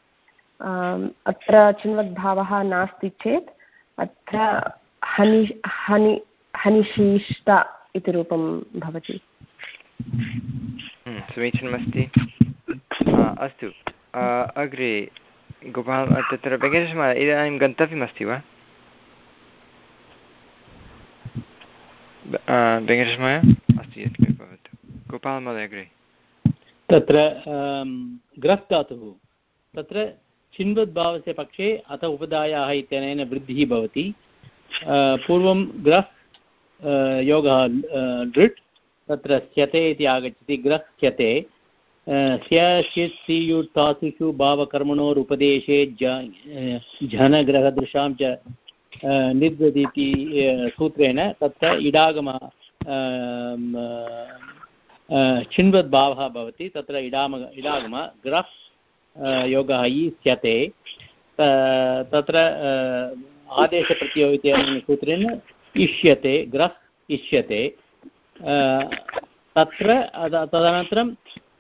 अत्र चिन्वद्भावः नास्ति चेत् अत्र हनि हनि हनिशिष्ट इति रूपं भवति। समीचीनमस्ति। अस्तु, अग्रे गोपाल, तत्र वेङ्कटेशमहोदय इदानीं गन्तव्यमस्ति वा? वेङ्कटेशमहोदय अस्ति, यत् भवतु। गोपालमहोदय अग्रे। तत्र ग्रस् धातुः, तत्र चिन्वद्भावस्य पक्षे अथ उपधायाः इत्यनेन वृद्धिः भवति। पूर्वं ग्रस् योगः लृट्, तत्र स्यते इति आगच्छति, ग्रस् स्यते। स्य स्यत् सियुट् तासुषु भावकर्मणोरुपदेशे झनग्रहदृशां च निर्गतीति सूत्रेण तत्र इडागमः चिन्वद्भावः भवति। तत्र इडाम इडागमः ग्रस् योगः इ स्यते। तत्र आदेशप्रत्ययो इत्यनेन सूत्रेण इष्यते, ग्रस् इष्यते। तत्र तदनन्तरं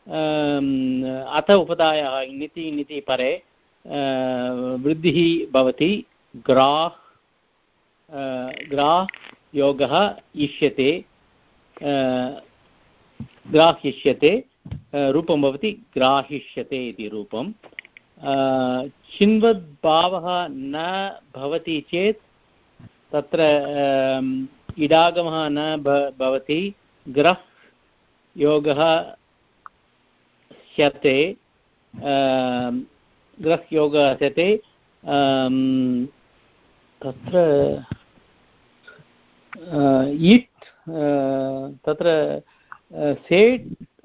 अथ उपधायाः निति निति परे वृद्धिः भवति। ग्राह् ग्राह् योगः इष्यते, ग्राह्यिष्यते, रूपं भवति ग्राहिष्यते इति रूपं। चिन्वद्भावः न भवति चेत् तत्र इडागमः न भवति। ग्रह् योगः स्यते, ग्रह् योगः स्यते। तत्र इट् तत्र सेट्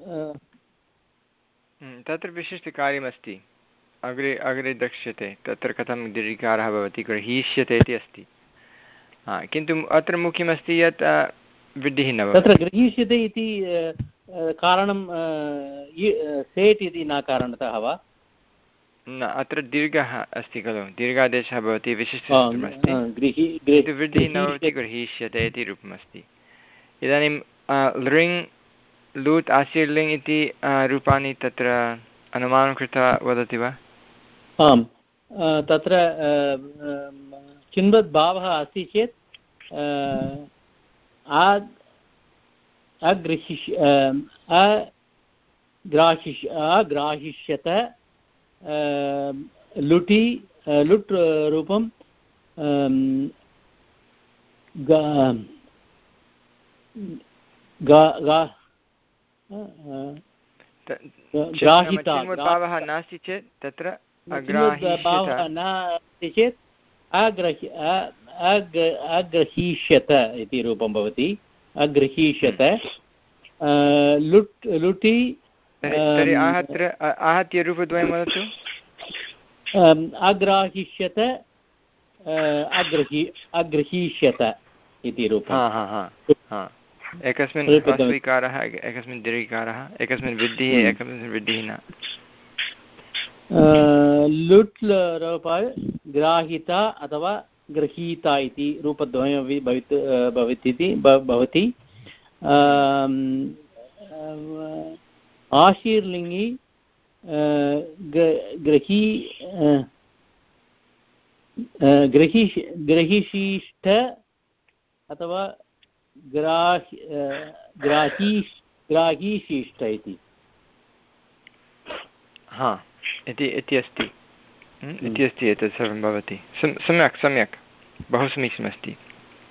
तत्र विशिष्टकार्यमस्ति, अग्रे अग्रे द्रक्ष्यते तत्र कथं दीर्घिकारः भवति, गृहीष्यते इति अस्ति। किन्तु अत्र मुख्यमस्ति यत् वृद्धिः न भवति। तत्र गृहीष्यते इति कारणं सेट् इति न कारणतः वा? न, अत्र दीर्घः अस्ति खलु, दीर्घादेशः भवति, विशिष्टसूत्रमस्ति, वृद्धिः न भवति, गृहीष्यते इति रूपमस्ति। इदानीं लृङ् लूट् आशीर्लिङ् इति रूपाणि तत्र अनुमानं कृत्वा वदति वा? आम्, तत्र चिन्वद्भावः अस्ति चेत् अग्रहिष् अग्राहिष् अग्राहिष्यत लुटि लुट् रूपं चिन्वद्भावः नास्ति चेत् तत्र चिन्वद्भावः नास्ति चेत् अग्रहि अग्रहीष्यत इति रूपं भवति। अग्रहीष्यत लुट् लुटि तर्हि आहत्य आहत्य रूपद्वयं वदतु। अग्राहिष्यत अग्रही अग्रहीष्यत इति रूपं। हा हा हा एकस्मिन् ह्रस्वीकारः, एकस्मिन् दीर्घिकारः, एकस्मिन् वृद्धिः, एकस्मिन् वृद्धिः न। लुट् रूपाय ग्राहिता अथवा गृहीता इति रूपद्वयमपि भवित् भवति इति भवति। आशीर्लिङ्गि ग्रही ग्रही ग्रहिशीष्ठ अथवा ग्राहि ग्राही ग्राहीशिष्ट इति। हा इति इति अस्ति इति अस्ति, एतत् सर्वं भवति। सम्यक् सम्यक्, बहु समीचीनमस्ति।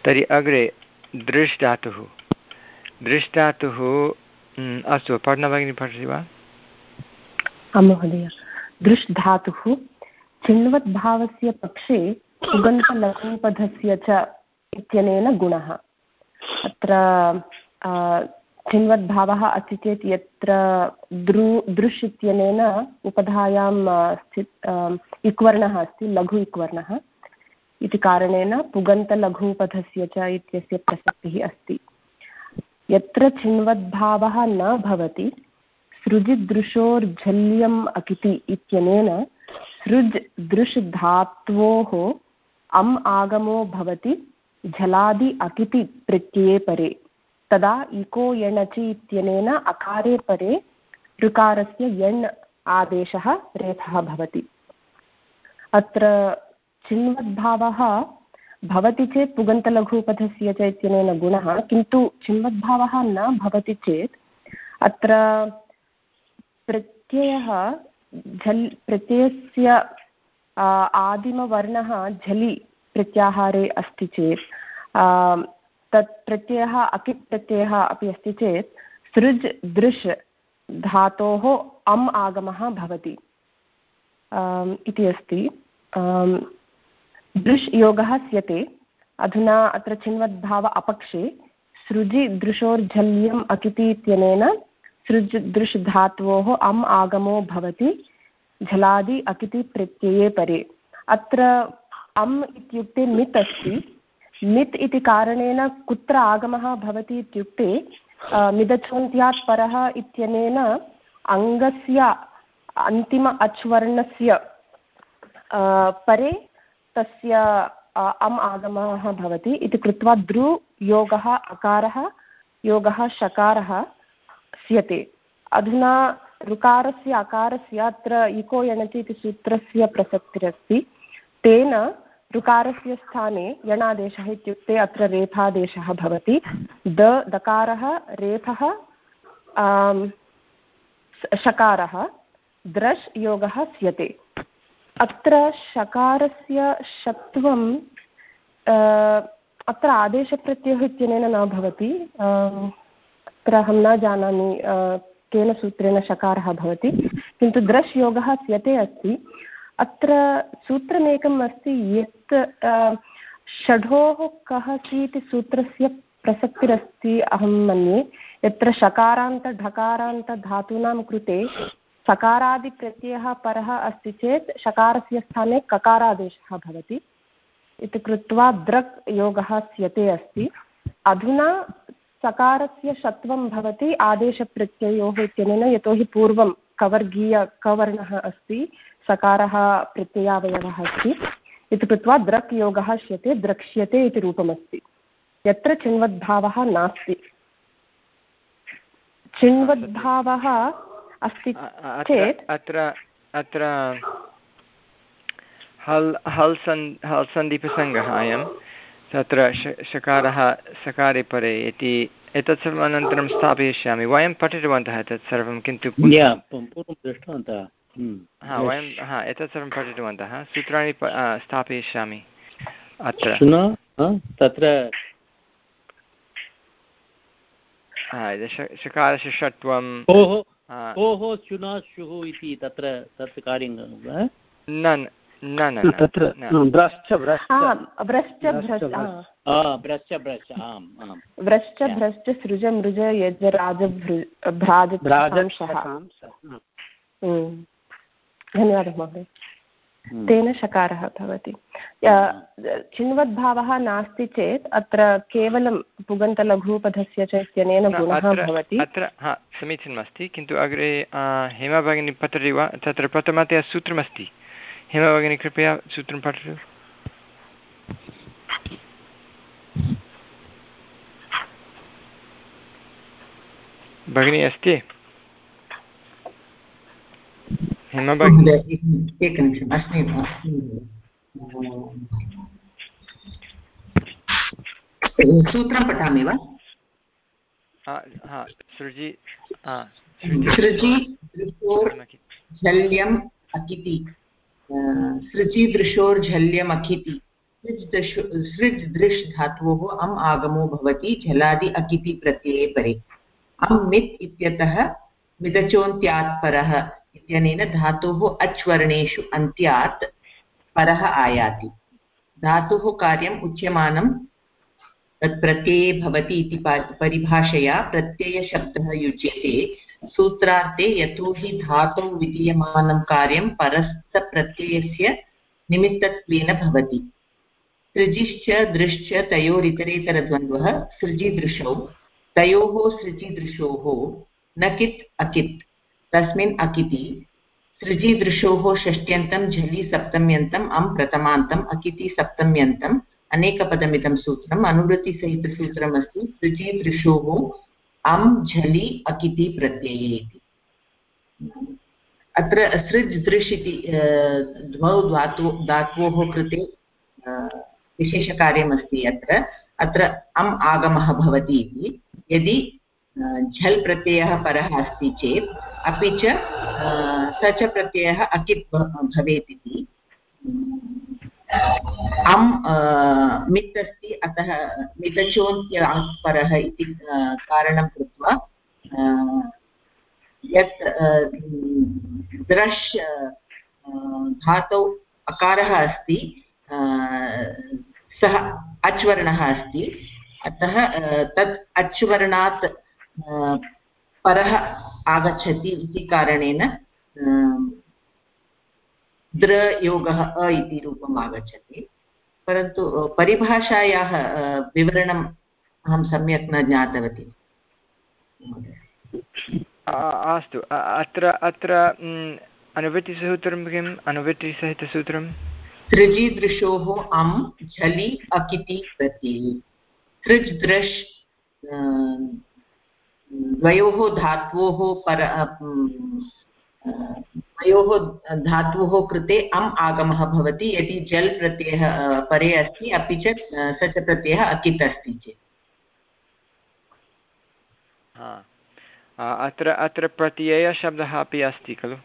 तर्हि अग्रे दृश् धातुः दृश् धातुः अस्तु पठन भगिनी पठति वा? आं महोदय। दृश् धातुः चिण्वद्भावस्य पक्षे पुगन्तलघुपधस्य च इत्यनेन गुणः। अत्र चिण्वद्भावः अस्ति चेत् यत्र दृ दृश् इत्यनेन उपधायां स्थित् इक्वर्णः अस्ति, लघु इक्वर्णः इति कारणेन पुगन्तलघुपधस्य च इत्यस्य प्रसक्तिः अस्ति। यत्र चिण्वद्भावः न भवति सृजिदृशोर्झल्यम् अकिति इत्यनेन सृज् दृश् धात्वोः अम् आगमो भवति झलादि अकिति प्रत्यये परे। तदा इको यणचि इत्यनेन अकारे परे ऋकारस्य यण् आदेशः रेफः भवति। अत्र चिण्वद्भावः भवति चेत् पुगन्तलघुपधस्य च इत्यनेन गुणः, किन्तु चिण्वद्भावः न भवति चेत् अत्र प्रत्ययः झल् प्रत्ययस्य आदिमवर्णः झलि प्रत्याहारे अस्ति चेत् तत् प्रत्ययः अकित् प्रत्ययः अपि अस्ति चेत् सृज् दृश् धातोः अम् आगमः भवति इति अस्ति। दृश् योगः स्यते। अधुना अत्र चिण्वद्भाव अपक्षे सृजि दृशोर्झल्यम् अकिति इत्यनेन सृज् दृश् धात्वोः अम् आगमो भवति झलादि अकिति प्रत्यये परे। अत्र अम् इत्युक्ते मित् अस्ति। मित् इति कारणेन कुत्र आगमः भवति इत्युक्ते मिदच्छोन्त्यात् परः इत्यनेन अङ्गस्य अन्तिम अच्वर्णस्य परे तस्य अम् आगमः भवति इति कृत्वा दृ योगः अकारः योगः शकारः स्यते। अधुना ऋकारस्य अकारस्य अत्र इको यणचि इति सूत्रस्य प्रसक्तिरस्ति। तेन ऋकारस्य स्थाने यणादेशः इत्युक्ते अत्र रेफादेशः भवति। द दकारः रेफः शकारः द्रश् योगः स्यते। अत्र शकारस्य षत्वं अत्र आदेशप्रत्ययः इत्यनेन न भवति। अत्र अहं न जानामि केन सूत्रेण शकारः भवति, किन्तु द्रश् योगः स्यते अस्ति। अत्र सूत्रमेकम् अस्ति यत् षढोः कः इति सूत्रस्य प्रसक्तिरस्ति अहं मन्ये। यत्र शकारान्त ढकारान्त धातूनां कृते सकारादिप्रत्ययः परः अस्ति चेत् शकारस्य स्थाने ककारादेशः भवति इति कृत्वा द्रक् योगः स्यते अस्ति। अधुना सकारस्य षत्वं भवति आदेशप्रत्ययोः इत्यनेन, यतोहि पूर्वं कवर्गीय कवर्णः अस्ति, सकारः प्रत्ययावयवः अस्ति इति कृत्वा द्रक् योगः स्यते, द्रक्ष्यते इति रूपमस्ति। यत्र चिण्वद्भावः नास्ति। चिण्वद्भावः अस्ति चेत् अत्र अत्र हल् हल् सन् हल् सन्धिप्रसङ्गः अयं। तत्र शकारः सकारे परे इति एतत् सर्वम् अनन्तरं स्थापयिष्यामि। वयं पठितवन्तः एतत् सर्वं, किन्तु पूर्वं दृष्टवन्तः। हा वयं हा एतत् सर्वं पठितवन्तः। सूत्राणि स्थापयिष्यामि अत्र। तत्र शकारस्य षट्वं ओहो शुना शुः इति तत्र तत् कार्यं न न न तत्र व्रश्च व्रश्च भ्रश्च सृज मृज यज राज भ्राज। धन्यवादः महोदय। तेन शकारः भवति। चिण्वद्भावः नास्ति चेत् अत्र केवलं पुगन्तलघुपधस्य च इत्यनेन गुणः भवति। अत्र हा समीचीनमस्ति, किन्तु अग्रे हेमा भगिनी पठति वा? तत्र प्रथमतया सूत्रमस्ति। हेमा भगिनी कृपया सूत्रं पठतु। भगिनी अस्ति? हेमा भगिनी एकनिमिषम् अस्मि। सूत्रं पठामि वा? सृजि सृजि दृशोर्झल्यम् अकिति। सृजि दृशोर्झल्यम् अकिति सृज् दृश् सृज् दृश् धातोः अम् आगमो भवति झलादि अकिति प्रत्यये परे। अम् मित् इत्यतः मिदचोन्त्यात् परः इत्यनेन धातोः अच् वर्णेषु अन्त्यात् परः आयाति। धातुः कार्यम् उच्यमानं तत् प्रत्यये भवति इति परिभाषया प्रत्ययशब्दः युज्यते सूत्रार्थे यतोहि धातौ विधीयमानं कार्यं परस्थप्रत्ययस्य निमित्तत्वेन भवति। सृजिश्च दृश्च तयोरितरेतरद्वन्द्वः सृजिदृशौ तयोः सृजिदृशोः न कित् अकित् तस्मिन् अकिति सृजिदृशोः षष्ट्यन्तं झलि सप्तम्यन्तम् अं प्रथमान्तम् अकिति सप्तम्यन्तम् अनेकपदमिदं सूत्रम् अनुवृत्तिसहितसूत्रम् अस्ति सृजिदृशोः अं झलि अकिति प्रत्यये इति। अत्र सृज् दृश् इति द्वौ धातु धात्वोः कृते विशेषकार्यमस्ति। अत्र अत्र अम् आगमः भवति इति यदि झल् प्रत्ययः परः अस्ति चेत् अपि च स च प्रत्ययः अकित् भवेत् इति। अम् मित् अस्ति अतः मिदचोन्त्यात् परः इति कारणं कृत्वा यत् द्रश् धातौ अकारः अस्ति सः अच् वर्णः अस्ति अतः तत् अच् वर्णात् परः आगच्छति इति कारणेन द्रयोगः अ इति रूपम् आगच्छति। परन्तु परिभाषायाः विवरणम् अहं सम्यक् न ज्ञातवती। अस्तु अत्र अत्र अनुवृत्तिसूत्रं किम् अनुवृत्तिसहितसूत्रं सृजिदृशोः अम् झलि अकिति प्रत्यये सृज् दृश् द्वयोः धात्वोः पर द्वयोः धात्वोः कृते अम् आगमः भवति यदि जल् प्रत्ययः परे अस्ति अपि च स च प्रत्ययः अकित् अस्ति चेत्। अत्र अत्र प्रत्ययशब्दः अपि अस्ति खलु।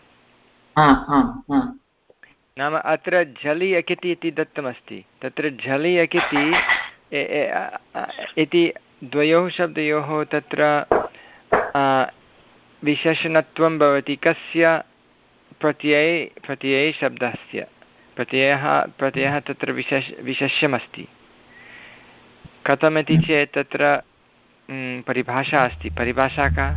नाम अत्र झलि अकिति इति दत्तमस्ति तत्र झलि अकिति इति द्वयोः शब्दयोः तत्र विशेषणत्वं भवति कस्य प्रत्यये प्रत्यये शब्दस्य प्रत्ययः प्रत्ययः तत्र विशेष विशेष्यमस्ति। कथमिति चेत् तत्र परिभाषा अस्ति। परिभाषा का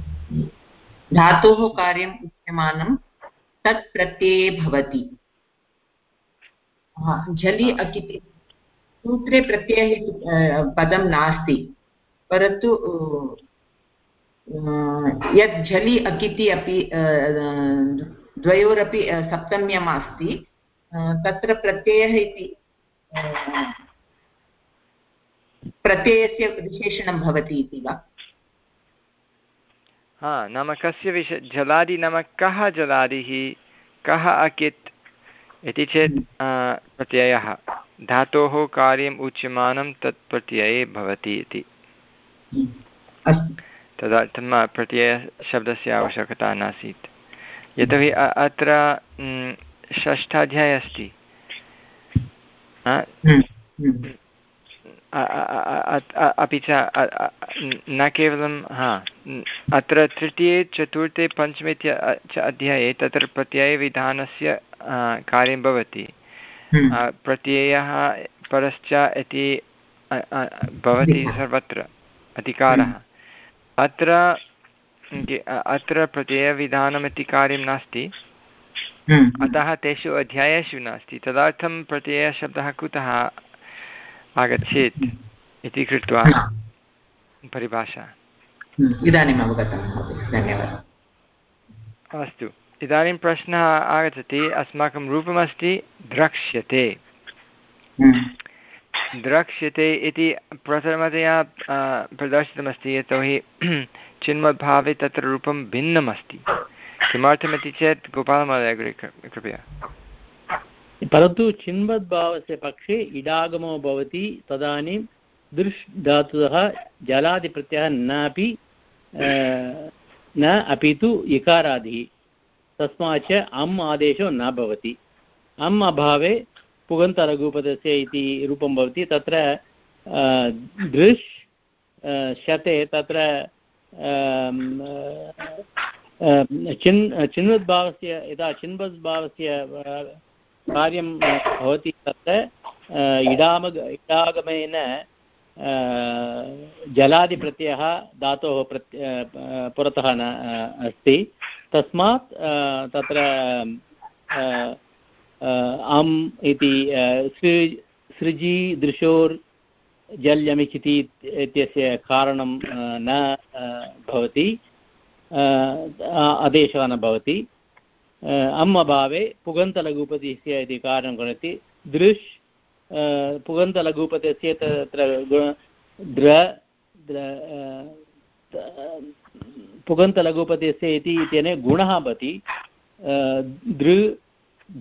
धातोः कार्यम् उच्यमानं तत् प्रत्यये भवति। झलि अकिति सूत्रे प्रत्ययः पदं नास्ति परन्तु यत् झलि अकिति अपि द्वयोरपि सप्तम्यम् अस्ति तत्र प्रत्ययः इति प्रत्ययस्य विशेषणं भवति इति वा? हा नाम कस्य विशे जलादि नाम कः जलादिः कः अकित् इति चेत् प्रत्ययः धातोः कार्यम् उच्यमानं तत् प्रत्यये भवति इति। तदर्थं प्रत्ययशब्दस्य आवश्यकता नासीत् यतोहि अत्र षष्ठाध्याये अस्ति। अपि च न केवलं हा अत्र तृतीये चतुर्थे पञ्चमे च अध्याये तत्र प्रत्ययविधानस्य कार्यं भवति। प्रत्ययः परश्च इति भवति सर्वत्र अधिकारः। अत्र अत्र प्रत्ययविधानमिति कार्यं नास्ति अतः तेषु अध्यायेषु नास्ति। तदर्थं प्रत्ययशब्दः कुतः आगच्छेत् इति कृत्वा परिभाषा। इदानीम् अवगतं महोदय, धन्यवादः। अस्तु, इदानीं प्रश्नः आगच्छति। अस्माकं रूपमस्ति द्रक्ष्यते। द्रक्ष्यते इति प्रथमतया प्रदर्शितमस्ति यतोहि चिन्मद्भावे तत्र रूपं भिन्नमस्ति। किमर्थमिति चेत् गोपालमहोदय अग्रे कृपया। परन्तु चिन्मद्भावस्य पक्षे इडागमो भवति तदानीं दृश् धातुतः जलादिप्रत्ययः नापि न अपि तु इकारादिः, तस्मात् च अम् आदेशो न भवति। अम् अभावे पुगन्तलघुपदस्य इति रूपं भवति। तत्र दृश् शते तत्र चिन् चिन्वद्भावस्य यदा चिन्वद्भावस्य कार्यं भवति तत्र इडाम इडागमेन जलादिप्रत्ययः धातोः प्रत्य पुरतः न अस्ति। तस्मात् तत्र अम् इति सृ सृजि दृशोर्जल्यमिचिति इत्यस्य कारणं न भवति, आदेशः न भवति। अम् अभावे पुगन्तलघुपदस्य इति कारणं करोति। दृश् पुगन्तलघुपदस्य तत्र द्र पुगन्तलघुपदस्य इति इत्यनेन गुणः भवति। दृ द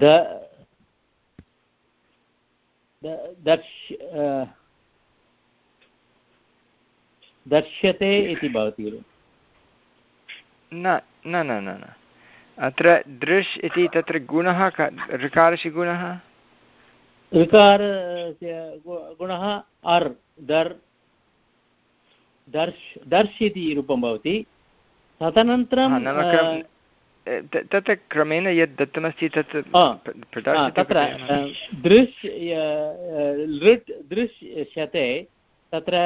दर्श दर्श्यते इति भवति। न न न न न अत्र दृश् इति तत्र गुणः ऋकारस्य गुणः ऋकारस्य गुणः अर् दर् दर्श् दर्श् इति रूपं भवति। तदनन्तरं तत्र क्रमेण यद् दत्तमस्ति तत् तत्र दृश् लृट् दृश्यते तत्र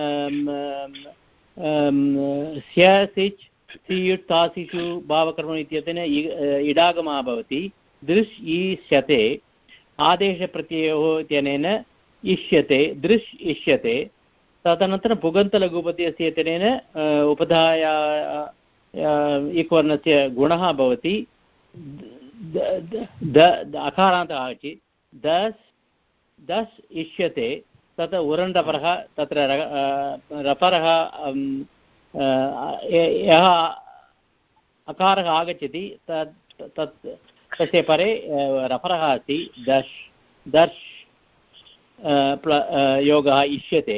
स्य सिच् सियुट् तासिषु भावकर्मणि इत्यनेन इडागमः भवति। दृश् ईष्यते आदेशप्रत्ययोः इत्यनेन इष्यते दृश् इष्यते। तदनन्तरं पुगन्तलघुपदस्य इत्यनेन उपधाया एकवर्णस्य गुणः भवति। अकारान्तः आगच्छति दस् दस् इष्यते तत् उरण्डपरः तत्र रपरः यः अकारः आगच्छति तत् तत् तस्य परे रपरः अस्ति। दश् दर्श् योगः इष्यते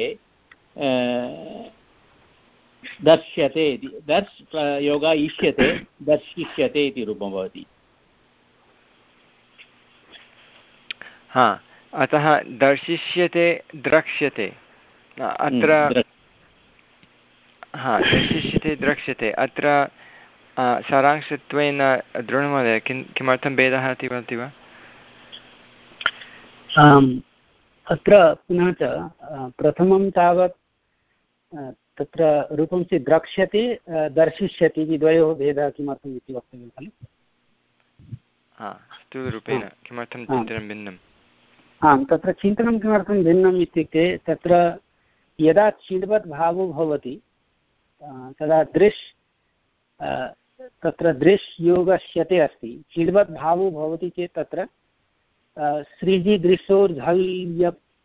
दर्श्यते इति दर्श् योगः इष्यते दर्शिष्यते इति रूपं भवति। हा अतः दर्शिष्यते द्रक्ष्यते अत्र हा दर्शिष्यते द्रक्ष्यते अत्र सारांशत्वेन द्रोणमहोदय किं किमर्थं भेदः इति वदति वा? अत्र पुनः च प्रथमं तावत् तत्र रूपं चेत् द्रक्ष्यते दर्शिष्यति इति द्वयोः भेदः किमर्थम् इति वक्तव्यं खलु? हा स्थूलरूपेण किमर्थं चिन्तनं भिन्नम्? आं तत्र चिन्तनं किमर्थं भिन्नम् इत्युक्ते तत्र यदा चिद्वत् भावो भवति तदा दृश् तत्र दृश् योगस्यते अस्ति। चिद्वत् भावो भवति चेत् तत्र सृजि दृशोर्झल्य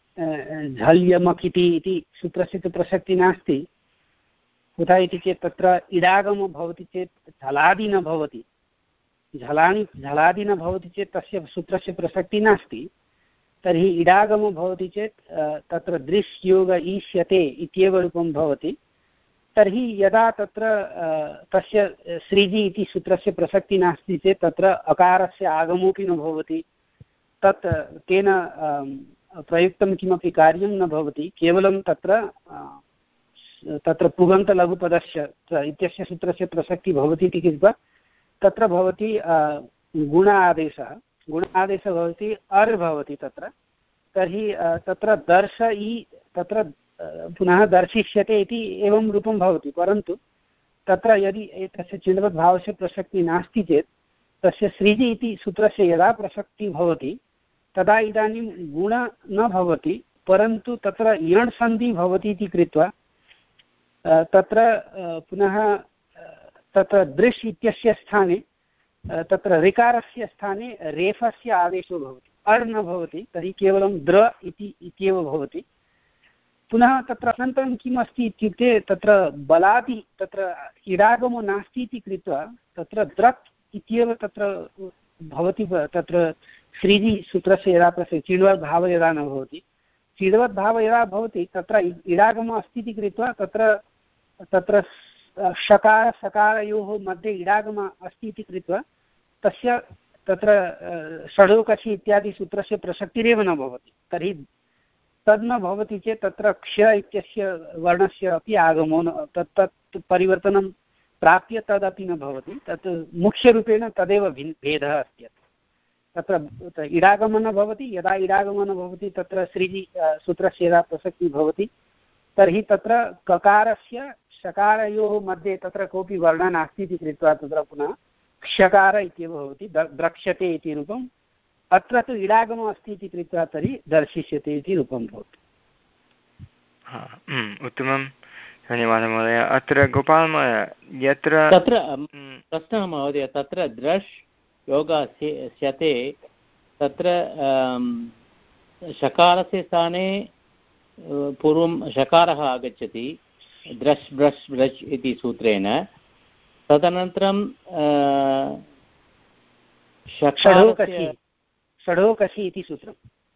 झल्यमकिति इति सूत्रस्य तु प्रसक्तिः नास्ति। कुतः इति चेत् तत्र इडागमो भवति चेत् झलादि न भवति। झलानि झलादि न भवति चेत् तस्य सूत्रस्य प्रसक्तिः नास्ति। तर्हि इडागमो भवति चेत् तत्र दृश् योग ईष्यते इत्येव रूपं भवति। तर्हि यदा तत्र तस्य सृजि इति सूत्रस्य प्रसक्तिः नास्ति चेत् तत्र अकारस्य आगमोऽपि न भवति। तत् तेन प्रयुक्तं किमपि कार्यं न भवति। केवलं तत्र तत्र पुगन्तलघुपदस्य इत्यस्य सूत्रस्य प्रसक्तिः भवति इति कृत्वा तत्र भवति गुण आदेशः। गुण आदेशः भवति अर् भवति तत्र। तर्हि तत्र दर्श इ तत्र पुनः दर्शिष्यते इति एवं रूपं भवति। परन्तु तत्र यदि तस्य चिद्वद्भावस्य प्रसक्तिः नास्ति चेत् तस्य सृजि इति सूत्रस्य यदा प्रसक्तिः भवति तदा इदानीं गुण न भवति, परन्तु तत्र यण् सन्धिः भवति इति कृत्वा तत्र पुनः तत्र दृश् इत्यस्य स्थाने तत्र ऋकारस्य स्थाने रेफस्य आदेशो भवति। अर् न भवति, तर्हि केवलं द्र इति इत्येव भवति। पुनः तत्र अनन्तरं किम् अस्ति इत्युक्ते तत्र बलादि तत्र इडागमो नास्ति इति कृत्वा तत्र द्रक् इत्येव तत्र भवति। तत्र सृजि सूत्रस्य यदा प्रसक्ति चिद्वद्भावः यदा न भवति, चिद्वद्भावः यदा भवति तत्र इडागमः अस्ति इति कृत्वा तत्र तत्र शकार सकारयोः मध्ये इडागमः अस्ति इति कृत्वा तस्य तत्र षडोकषि इत्यादि सूत्रस्य प्रसक्तिरेव न भवति। तर्हि तद् न भवति चेत् तत्र क्ष इत्यस्य वर्णस्य अपि आगमो न तत् तत् परिवर्तनं प्राप्य तदपि न भवति। तत् मुख्यरूपेण तदेव भिन् भेदः अस्ति। तत्र इडागमः न भवति। यदा इडागमः न भवति तत्र सृजि सूत्रस्य यदा प्रसक्तिः भवति तर्हि तत्र ककारस्य शकारयोः मध्ये तत्र कोऽपि वर्णः नास्ति इति कृत्वा तत्र पुनः क्षकार इत्येव भवति। द्रक्ष्यते इति रूपम्। अत्र तु इडागमः अस्ति इति कृत्वा तर्हि दर्शिष्यते इति रूपं भवति। उत्तमं, धन्यवादः महोदय। अत्र गोपालमहोदय यत्र तत्र प्रश्नः महोदय, तत्र द्रश् योगः स्यते तत्र शकारस्य स्थाने पूर्वं शकारः आगच्छति द्रश् ब्रश् ब्रश् इति सूत्रेण। तदनन्तरं षडोकषि षडोकषि इति सूत्रं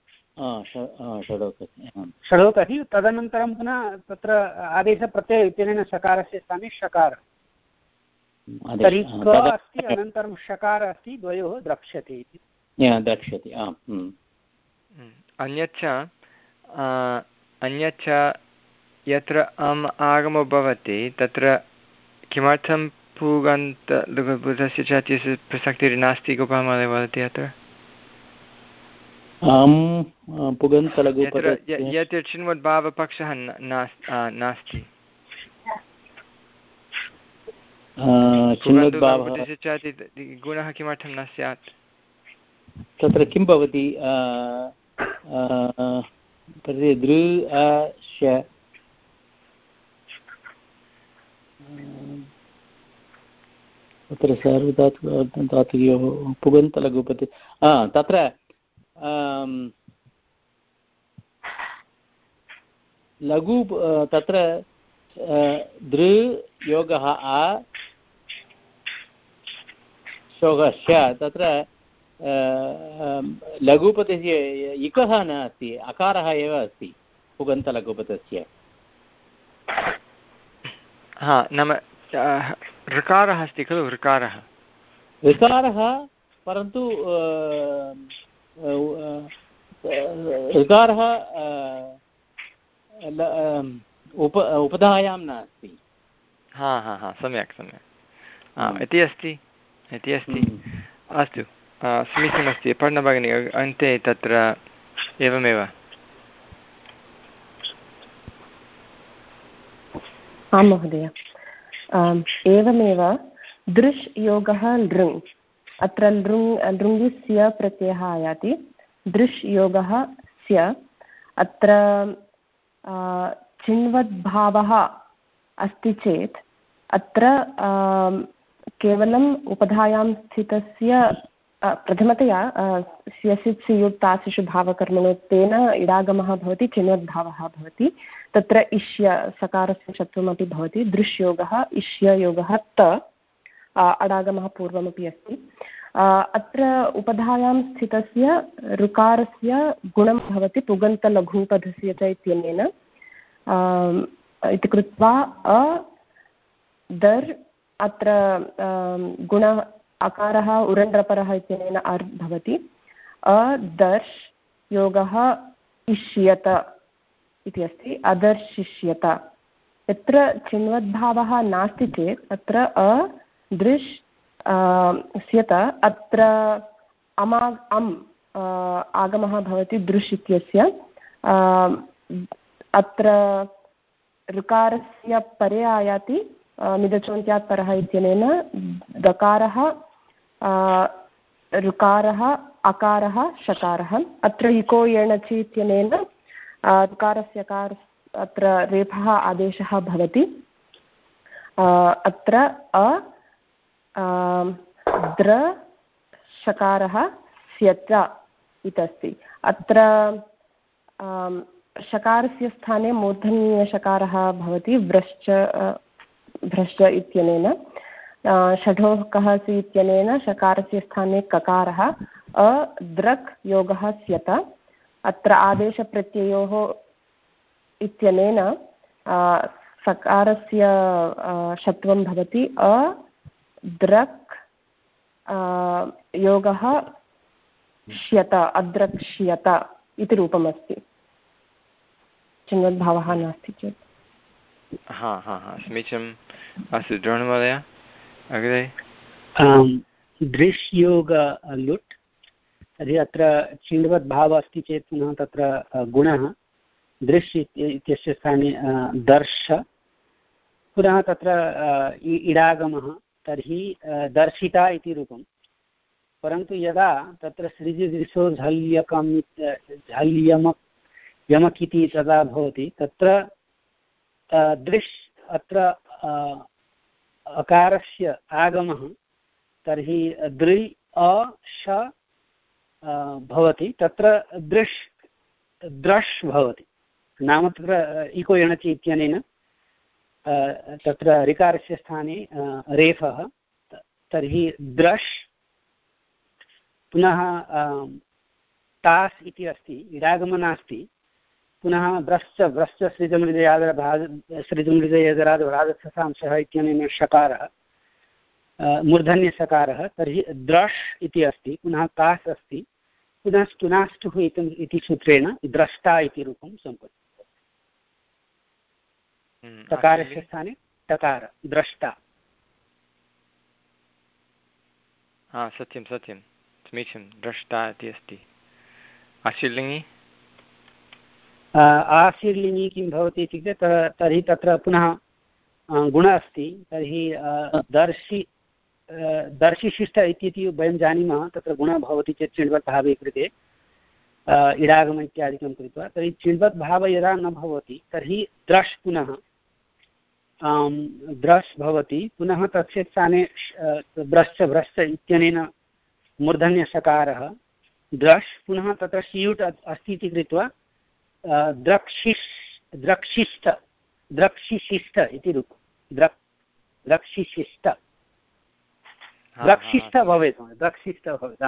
षडोकषि। तदनन्तरं पुनः तत्र आदेशप्रत्यय इत्यनेन शकारस्य स्थाने शकार। तर्हि क अस्ति अनन्तरं शकार अस्ति, द्वयोः द्रक्ष्यते इति द्रक्ष्यते। अन्यच्च अन्यच्च यत्र अम् आगमो भवति तत्र किमर्थं पुगन्त लघुभूतस्य च इत्यस्य प्रसक्तिर्नास्ति? गोपालमहोदय वदति अत्र यत् चिन्वद्भावपक्षः नास्ति, गुणः किमर्थं न स्यात्? तत्र किं भवति? दृ तत्र सार्वधातु धातुयोः पुगन्तलघुपति तत्र लघु तत्र दृ योगः आ शोगस्य तत्र लघुपतस्य इकः न अस्ति, अकारः एव अस्ति पुगन्तलघुपतस्य। हा, नाम ऋकारः अस्ति खलु? ऋकारः ऋकारः परन्तु ऋकारः उप उपधायां नास्ति। हा हा हा सम्यक् सम्यक् इति अस्ति इति अस्ति अस्तु, समीचीनमस्ति। पर्णभगिनी अन्ते तत्र एवमेव। आं महोदय, एवमेव दृश् योगः लृङ्। अत्र लृङ् लृङ्गस्य प्रत्ययः आयाति। दृश् योगः स्य। अत्र चिन्वद्भावः अस्ति चेत् अत्र केवलम् उपधायां स्थितस्य प्रथमतया स्यसित् सियुट् तासिषु भावकर्मणो तेन इडागमः भवति, चिन्वद्भावः भवति। तत्र इष्य सकारस्य शत्रुमपि भवति। दृश्योगः इष्ययोगः त अडागमः पूर्वमपि अस्ति। अत्र उपधायां स्थितस्य ऋकारस्य गुणं भवति पुगन्तलघूपधस्य च इत्यनेन इति कृत्वा अ दर् अत्र गुण अकारः उरण्ड्रपरः इत्यनेन अर् भवति। अदर्श् योगः इष्यत इति अस्ति। अदर्शिष्यत। यत्र चिन्वद्भावः नास्ति चेत् अत्र अदृश् स्यत अत्र अमा अम् आगमः भवति दृश् इत्यस्य। अत्र ऋकारस्य परे आयाति मिदचोन्त्यात् परः इत्यनेन दकारः ऋकारः अकारः शकारः। अत्र इको एणचि इत्यनेन ऋकारस्य कार अत्र रेफः आदेशः भवति। अत्र अ द्र शकारः स्यच इत्यस्ति। अत्र शकारस्य स्थाने मूर्धन्यशकारः भवति व्रश्च भ्रश्च इत्यनेन। षढोः कः सि इत्यनेन शकारस्य स्थाने ककारः अद्रक् योगः स्यत। अत्र आदेशप्रत्ययोः इत्यनेन सकारस्य शत्वं भवति अद्रक् योगः श्यत अद्रक्ष्यत इति रूपमस्ति चिन्वद्भावः नास्ति चेत्। हा हा हा समीचीनम् अस्तु द्रोणमहोदय अग्रे। दृश् योग लुट् तर्हि अत्र चिण्वद्भावः अस्ति चेत् पुनः तत्र गुणः दृश् इत्यस्य स्थाने दर्श पुनः तत्र इडागमः तर्हि दर्शिता इति रूपं। परन्तु यदा तत्र सृजदृशो झल्यकम् झल्यमक् यमक् इति तदा भवति तत्र दृश् अत्र अकारस्य आगमः तर्हि दृ अ श भवति तत्र दृश् द्रश् भवति नाम तत्र इको यणचि इत्यनेन तत्र ऋकारस्य स्थाने रेफः तर्हि द्रश् पुनः तास् इति अस्ति इडागमः नास्ति पुनः व्रश्च व्रश्च सृजमृजयादराद सृजमृजयदरादरादसांशः इत्यनेन षकारः मूर्धन्यसकारः तर्हि द्रश् इति अस्ति पुनः तास् अस्ति पुनः स्तुनाष्टुः इति सूत्रेण द्रष्टा इति रूपं सम्पद्यते तकारस्य स्थाने टकार द्रष्टा। हा सत्यं सत्यं समीचीनं द्रष्टा इति अस्ति। आशीर्लिङ्गि आशीर्लिङ्गि किं भवति इत्युक्ते तर्हि तत्र पुनः गुणः अस्ति तर्हि दर्शि दर्शिशिष्ट इति वयं जानीमः तत्र गुणः भवति चेत् चिण्वत् भावे कृते इडागम इत्यादिकं कृत्वा तर्हि चिण्वत् भावः यदा न भवति तर्हि द्रश् पुनः द्रश् भवति पुनः तस्य स्थाने ब्रश्च भ्रश्च इत्यनेन मूर्धन्यसकारः द्रश् पुनः तत्र स्यूट् अस्ति इति कृत्वा द्रक्षिष् द्रक्षिष्ट द्रक्षिशिष्ट इति रूपं द्रक् द्रक्षिशिष्ट द्रक्षिष्ट भवेत् द्रक्षिष्ट भवेत्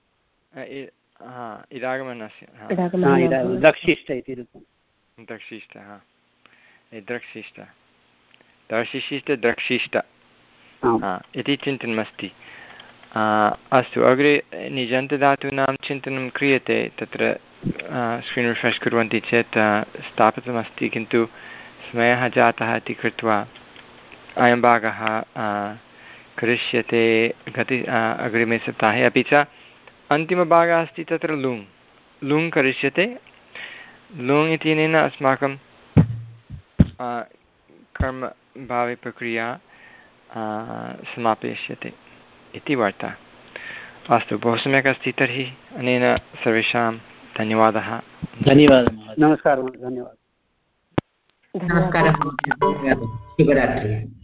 द्रक्षिष्ट इति रूपं द्रक्षिष्ट द्रक्षिष्ट दर्शिशिष्ट द्रक्षिष्ट इति चिन्तनमस्ति। अस्तु अग्रे निजन्तधातूनां चिन्तनं क्रियते तत्र स्क्रीन् रिफ्रेश् कुर्वन्ति चेत् स्थापितमस्ति किन्तु समयः जातः इति कृत्वा अयं भागः करिष्यते गति अग्रिमे सप्ताहे। अपि च अन्तिमभागः अस्ति तत्र लुङ् लुङ् करिष्यते। लुङ् इत्यनेन अस्माकं कर्मभावे प्रक्रिया समापयिष्यते इति वार्ता। अस्तु बहु सम्यक् अस्ति। तर्हि अनेन सर्वेषां धन्यवादः। धन्यवादः नमस्कारः धन्यवादः नमस्कारः शुभरात्रिः।